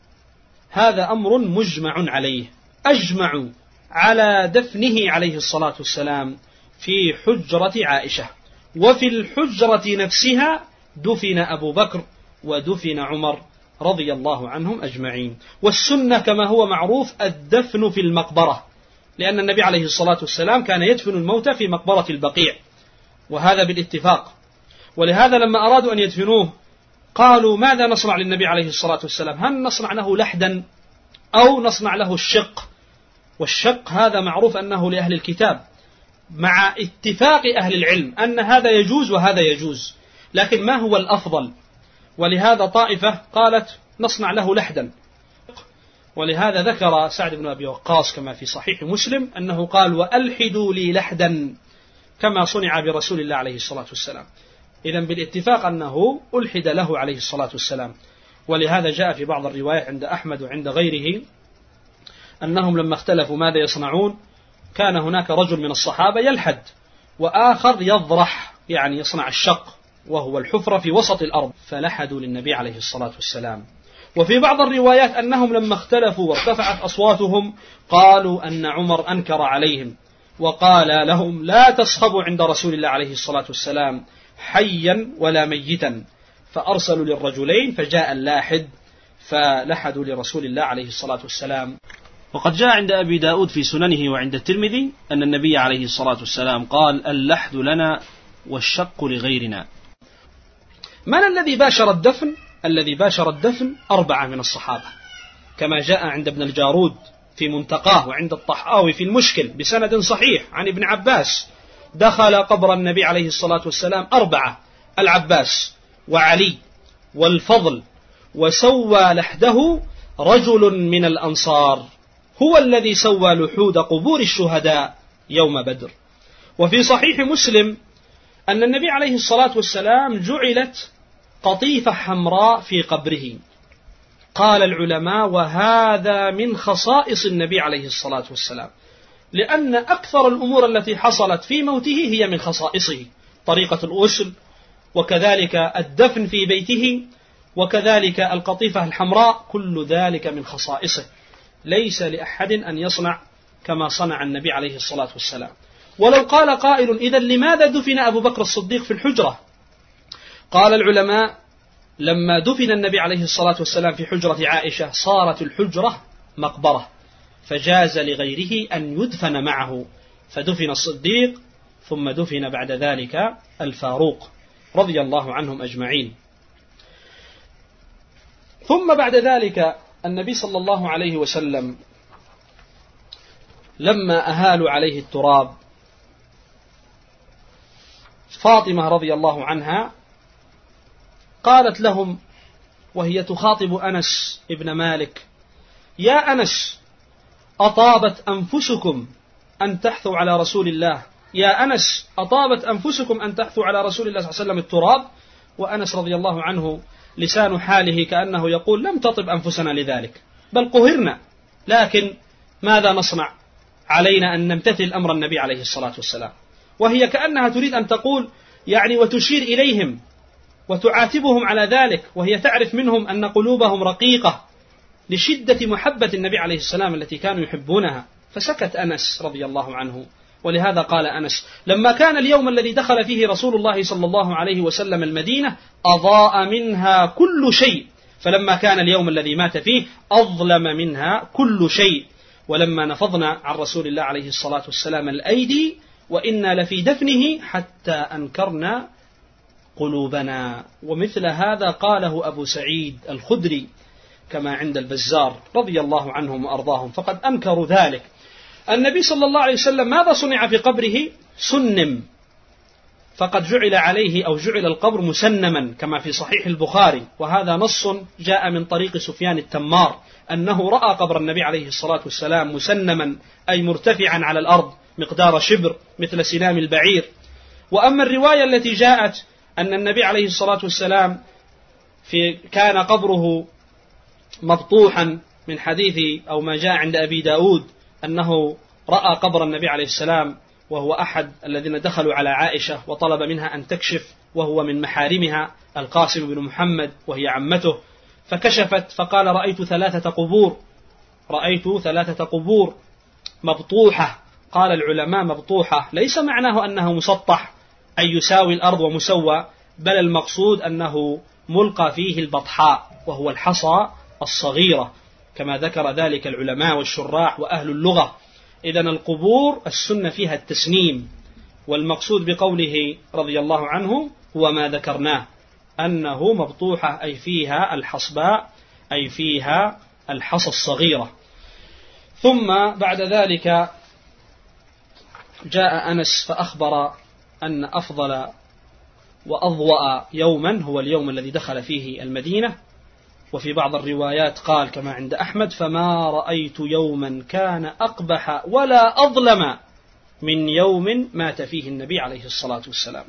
هذا أمر مجمع عليه، أجمعوا على دفنه عليه الصلاة والسلام في حجرة عائشة، وفي الحجرة نفسها دفن أبو بكر ودفن عمر رضي الله عنهم أجمعين. والسنة كما هو معروف الدفن في المقبرة، لأن النبي عليه الصلاة والسلام كان يدفن الموتى في مقبرة البقيع، وهذا بالاتفاق. ولهذا لما أرادوا أن يدفنوه قالوا: ماذا نصنع للنبي عليه الصلاة والسلام؟ هل نصنع له لحدا أو نصنع له الشق؟ والشق هذا معروف أنه لأهل الكتاب، مع اتفاق أهل العلم أن هذا يجوز وهذا يجوز، لكن ما هو الأفضل؟ ولهذا طائفة قالت نصنع له لحدا. ولهذا ذكر سعد بن أبي وقاص كما في صحيح مسلم أنه قال: وألحدوا لي لحدا كما صنع برسول الله عليه الصلاة والسلام. إذن بالاتفاق أنه ألحد له عليه الصلاة والسلام. ولهذا جاء في بعض الروايات عند أحمد وعند غيره أنهم لما اختلفوا ماذا يصنعون كان هناك رجل من الصحابة يلحد وآخر يضرح، يعني يصنع الشق وهو الحفرة في وسط الأرض، فلحدوا للنبي عليه الصلاة والسلام. وفي بعض الروايات أنهم لما اختلفوا وارتفعت أصواتهم قالوا أن عمر أنكر عليهم وقال لهم: لا تصخبوا عند رسول الله عليه الصلاة والسلام حيا ولا ميتا. فأرسلوا للرجلين فجاء اللاحد فلحدوا لرسول الله عليه الصلاة والسلام. وقد جاء عند أبي داود في سننه وعند الترمذي أن النبي عليه الصلاة والسلام قال: اللحد لنا والشق لغيرنا. من الذي باشر الدفن؟ الذي باشر الدفن 4 من الصحابة، كما جاء عند ابن الجارود في منتقاه وعند الطحاوي في المشكل بسند صحيح عن ابن عباس: دخل قبر النبي عليه الصلاة والسلام 4، العباس وعلي والفضل، وسوى لحده رجل من الأنصار هو الذي سوى لحود قبور الشهداء يوم بدر. وفي صحيح مسلم أن النبي عليه الصلاة والسلام جعلت قطيفة حمراء في قبره. قال العلماء: وهذا من خصائص النبي عليه الصلاة والسلام، لأن أكثر الأمور التي حصلت في موته هي من خصائصه، طريقة الغسل، وكذلك الدفن في بيته، وكذلك القطيفة الحمراء، كل ذلك من خصائصه، ليس لأحد أن يصنع كما صنع النبي عليه الصلاة والسلام. ولو قال قائل: إذن لماذا دفن أبو بكر الصديق في الحجرة؟ قال العلماء: لما دفن النبي عليه الصلاة والسلام في حجرة عائشة صارت الحجرة مقبرة، فجاز لغيره أن يدفن معه، فدفن الصديق ثم دفن بعد ذلك الفاروق رضي الله عنهم أجمعين. ثم بعد ذلك النبي صلى الله عليه وسلم لما أهالوا عليه التراب، فاطمة رضي الله عنها قالت لهم وهي تخاطب أنس ابن مالك: يا أنس، أطابت أنفسكم أن تحثوا على رسول الله، يا أنس، أطابت أنفسكم أن تحثوا على رسول الله صلى الله عليه وسلم التراب. وأنس رضي الله عنه لسان حاله كأنه يقول لم تطب أنفسنا لذلك، بل قهرنا، لكن ماذا نصنع؟ علينا أن نمتثل أمر النبي عليه الصلاة والسلام. وهي كأنها تريد أن تقول يعني وتشير إليهم وتعاتبهم على ذلك، وهي تعرف منهم أن قلوبهم رقيقة لشدة محبة النبي عليه السلام التي كانوا يحبونها. فسكت أنس رضي الله عنه. ولهذا قال أنس: لما كان اليوم الذي دخل فيه رسول الله صلى الله عليه وسلم المدينة أضاء منها كل شيء، فلما كان اليوم الذي مات فيه أظلم منها كل شيء. ولما نفضنا عن رسول الله عليه الصلاة والسلام الأيدي وإنا لفي دفنه حتى أنكرنا قلوبنا. ومثل هذا قاله أبو سعيد الخدري كما عند البزار رضي الله عنهم وأرضاهم، فقد أنكروا ذلك. النبي صلى الله عليه وسلم ماذا صنع في قبره؟ سنم، فقد جعل عليه أو جعل القبر مسنما كما في صحيح البخاري، وهذا نص جاء من طريق سفيان التمار أنه رأى قبر النبي عليه الصلاة والسلام مسنما، أي مرتفعا على الأرض مقدار شبر مثل سنام البعير. وأما الرواية التي جاءت أن النبي عليه الصلاة والسلام كان قبره مبطوحا من حديث أو ما جاء عند أبي داود أنه رأى قبر النبي عليه السلام وهو أحد الذين دخلوا على عائشة وطلب منها أن تكشف، وهو من محارمها القاسم بن محمد وهي عمته، فكشفت فقال: رأيت ثلاثة قبور مبطوحة. قال العلماء: مبطوحة ليس معناه أنه مسطح أي يساوي الأرض ومسوى، بل المقصود أنه ملقى فيه البطحاء وهو الحصى الصغيرة، كما ذكر ذلك العلماء والشراح وأهل اللغة. إذن القبور السنة فيها التسنيم، والمقصود بقوله رضي الله عنه هو ما ذكرناه، أنه مبطوحة أي فيها الحصباء، أي فيها الحصى الصغيرة. ثم بعد ذلك جاء أنس فأخبر أن أفضل وأضوأ يوما هو اليوم الذي دخل فيه المدينة. وفي بعض الروايات قال كما عند أحمد: فما رأيت يوما كان أقبح ولا أظلم من يوم مات فيه النبي عليه الصلاة والسلام.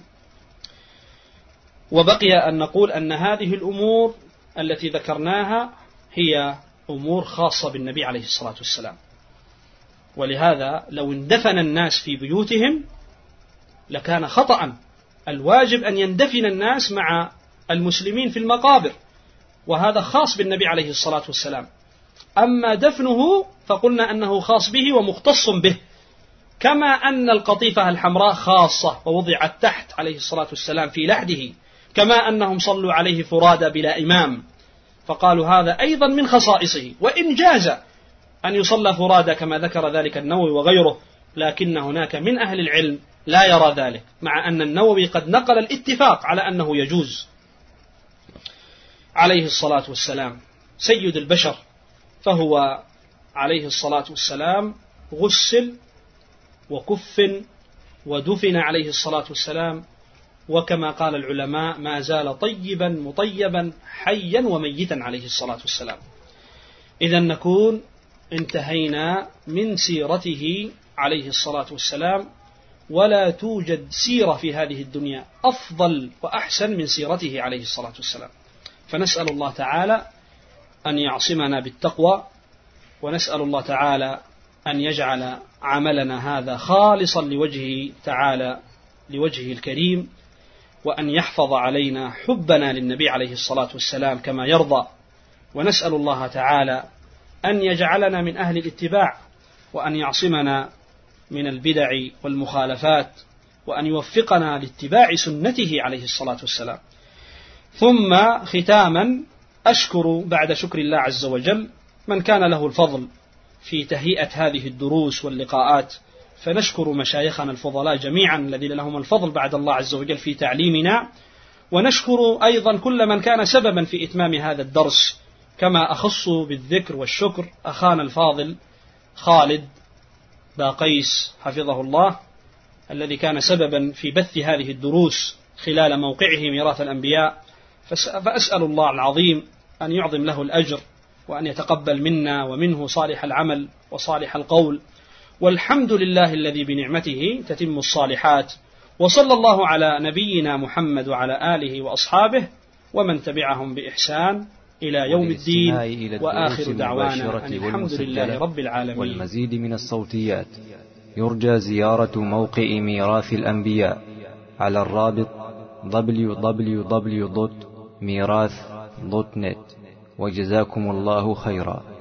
وبقي أن نقول أن هذه الأمور التي ذكرناها هي أمور خاصة بالنبي عليه الصلاة والسلام، ولهذا لو اندفن الناس في بيوتهم لكان خطأ. الواجب أن يندفن الناس مع المسلمين في المقابر، وهذا خاص بالنبي عليه الصلاة والسلام. أما دفنه فقلنا أنه خاص به ومختص به، كما أن القطيفة الحمراء خاصة ووضعت تحت عليه الصلاة والسلام في لحده، كما أنهم صلوا عليه فرادى بلا إمام، فقالوا هذا أيضا من خصائصه، وإن جاز أن يصلى فرادى كما ذكر ذلك النووي وغيره، لكن هناك من أهل العلم لا يرى ذلك، مع أن النووي قد نقل الاتفاق على أنه يجوز. عليه الصلاة والسلام سيد البشر، فهو عليه الصلاة والسلام غسل وكفن ودفن عليه الصلاة والسلام، وكما قال العلماء ما زال طيبا مطيبا حيا وميتا عليه الصلاة والسلام. إذا نكون انتهينا من سيرته عليه الصلاة والسلام، ولا توجد سيرة في هذه الدنيا أفضل وأحسن من سيرته عليه الصلاة والسلام. فنسأل الله تعالى أن يعصمنا بالتقوى، ونسأل الله تعالى أن يجعل عملنا هذا خالصا لوجهه تعالى، لوجهه الكريم، وأن يحفظ علينا حبنا للنبي عليه الصلاة والسلام كما يرضى. ونسأل الله تعالى أن يجعلنا من أهل الاتباع، وأن يعصمنا من البدع والمخالفات، وأن يوفقنا لاتباع سنته عليه الصلاة والسلام. ثم ختاما أشكر بعد شكر الله عز وجل من كان له الفضل في تهيئة هذه الدروس واللقاءات، فنشكر مشايخنا الفضلاء جميعا الذين لهم الفضل بعد الله عز وجل في تعليمنا، ونشكر أيضا كل من كان سببا في إتمام هذا الدرس، كما أخص بالذكر والشكر أخانا الفاضل خالد باقيس حفظه الله، الذي كان سببا في بث هذه الدروس خلال موقعه ميراث الأنبياء، فأسأل الله العظيم أن يعظم له الأجر، وأن يتقبل منا ومنه صالح العمل وصالح القول، والحمد لله الذي بنعمته تتم الصالحات. وصلى الله على نبينا محمد وعلى آله وأصحابه، ومن تبعهم بإحسان إلى يوم الدين. وآخر دعوانا أن الحمد لله رب العالمين. والمزيد من الصوتيات يرجى زيارة موقع ميراث الأنبياء على الرابط www.mirath.net. وجزاكم الله خيرا.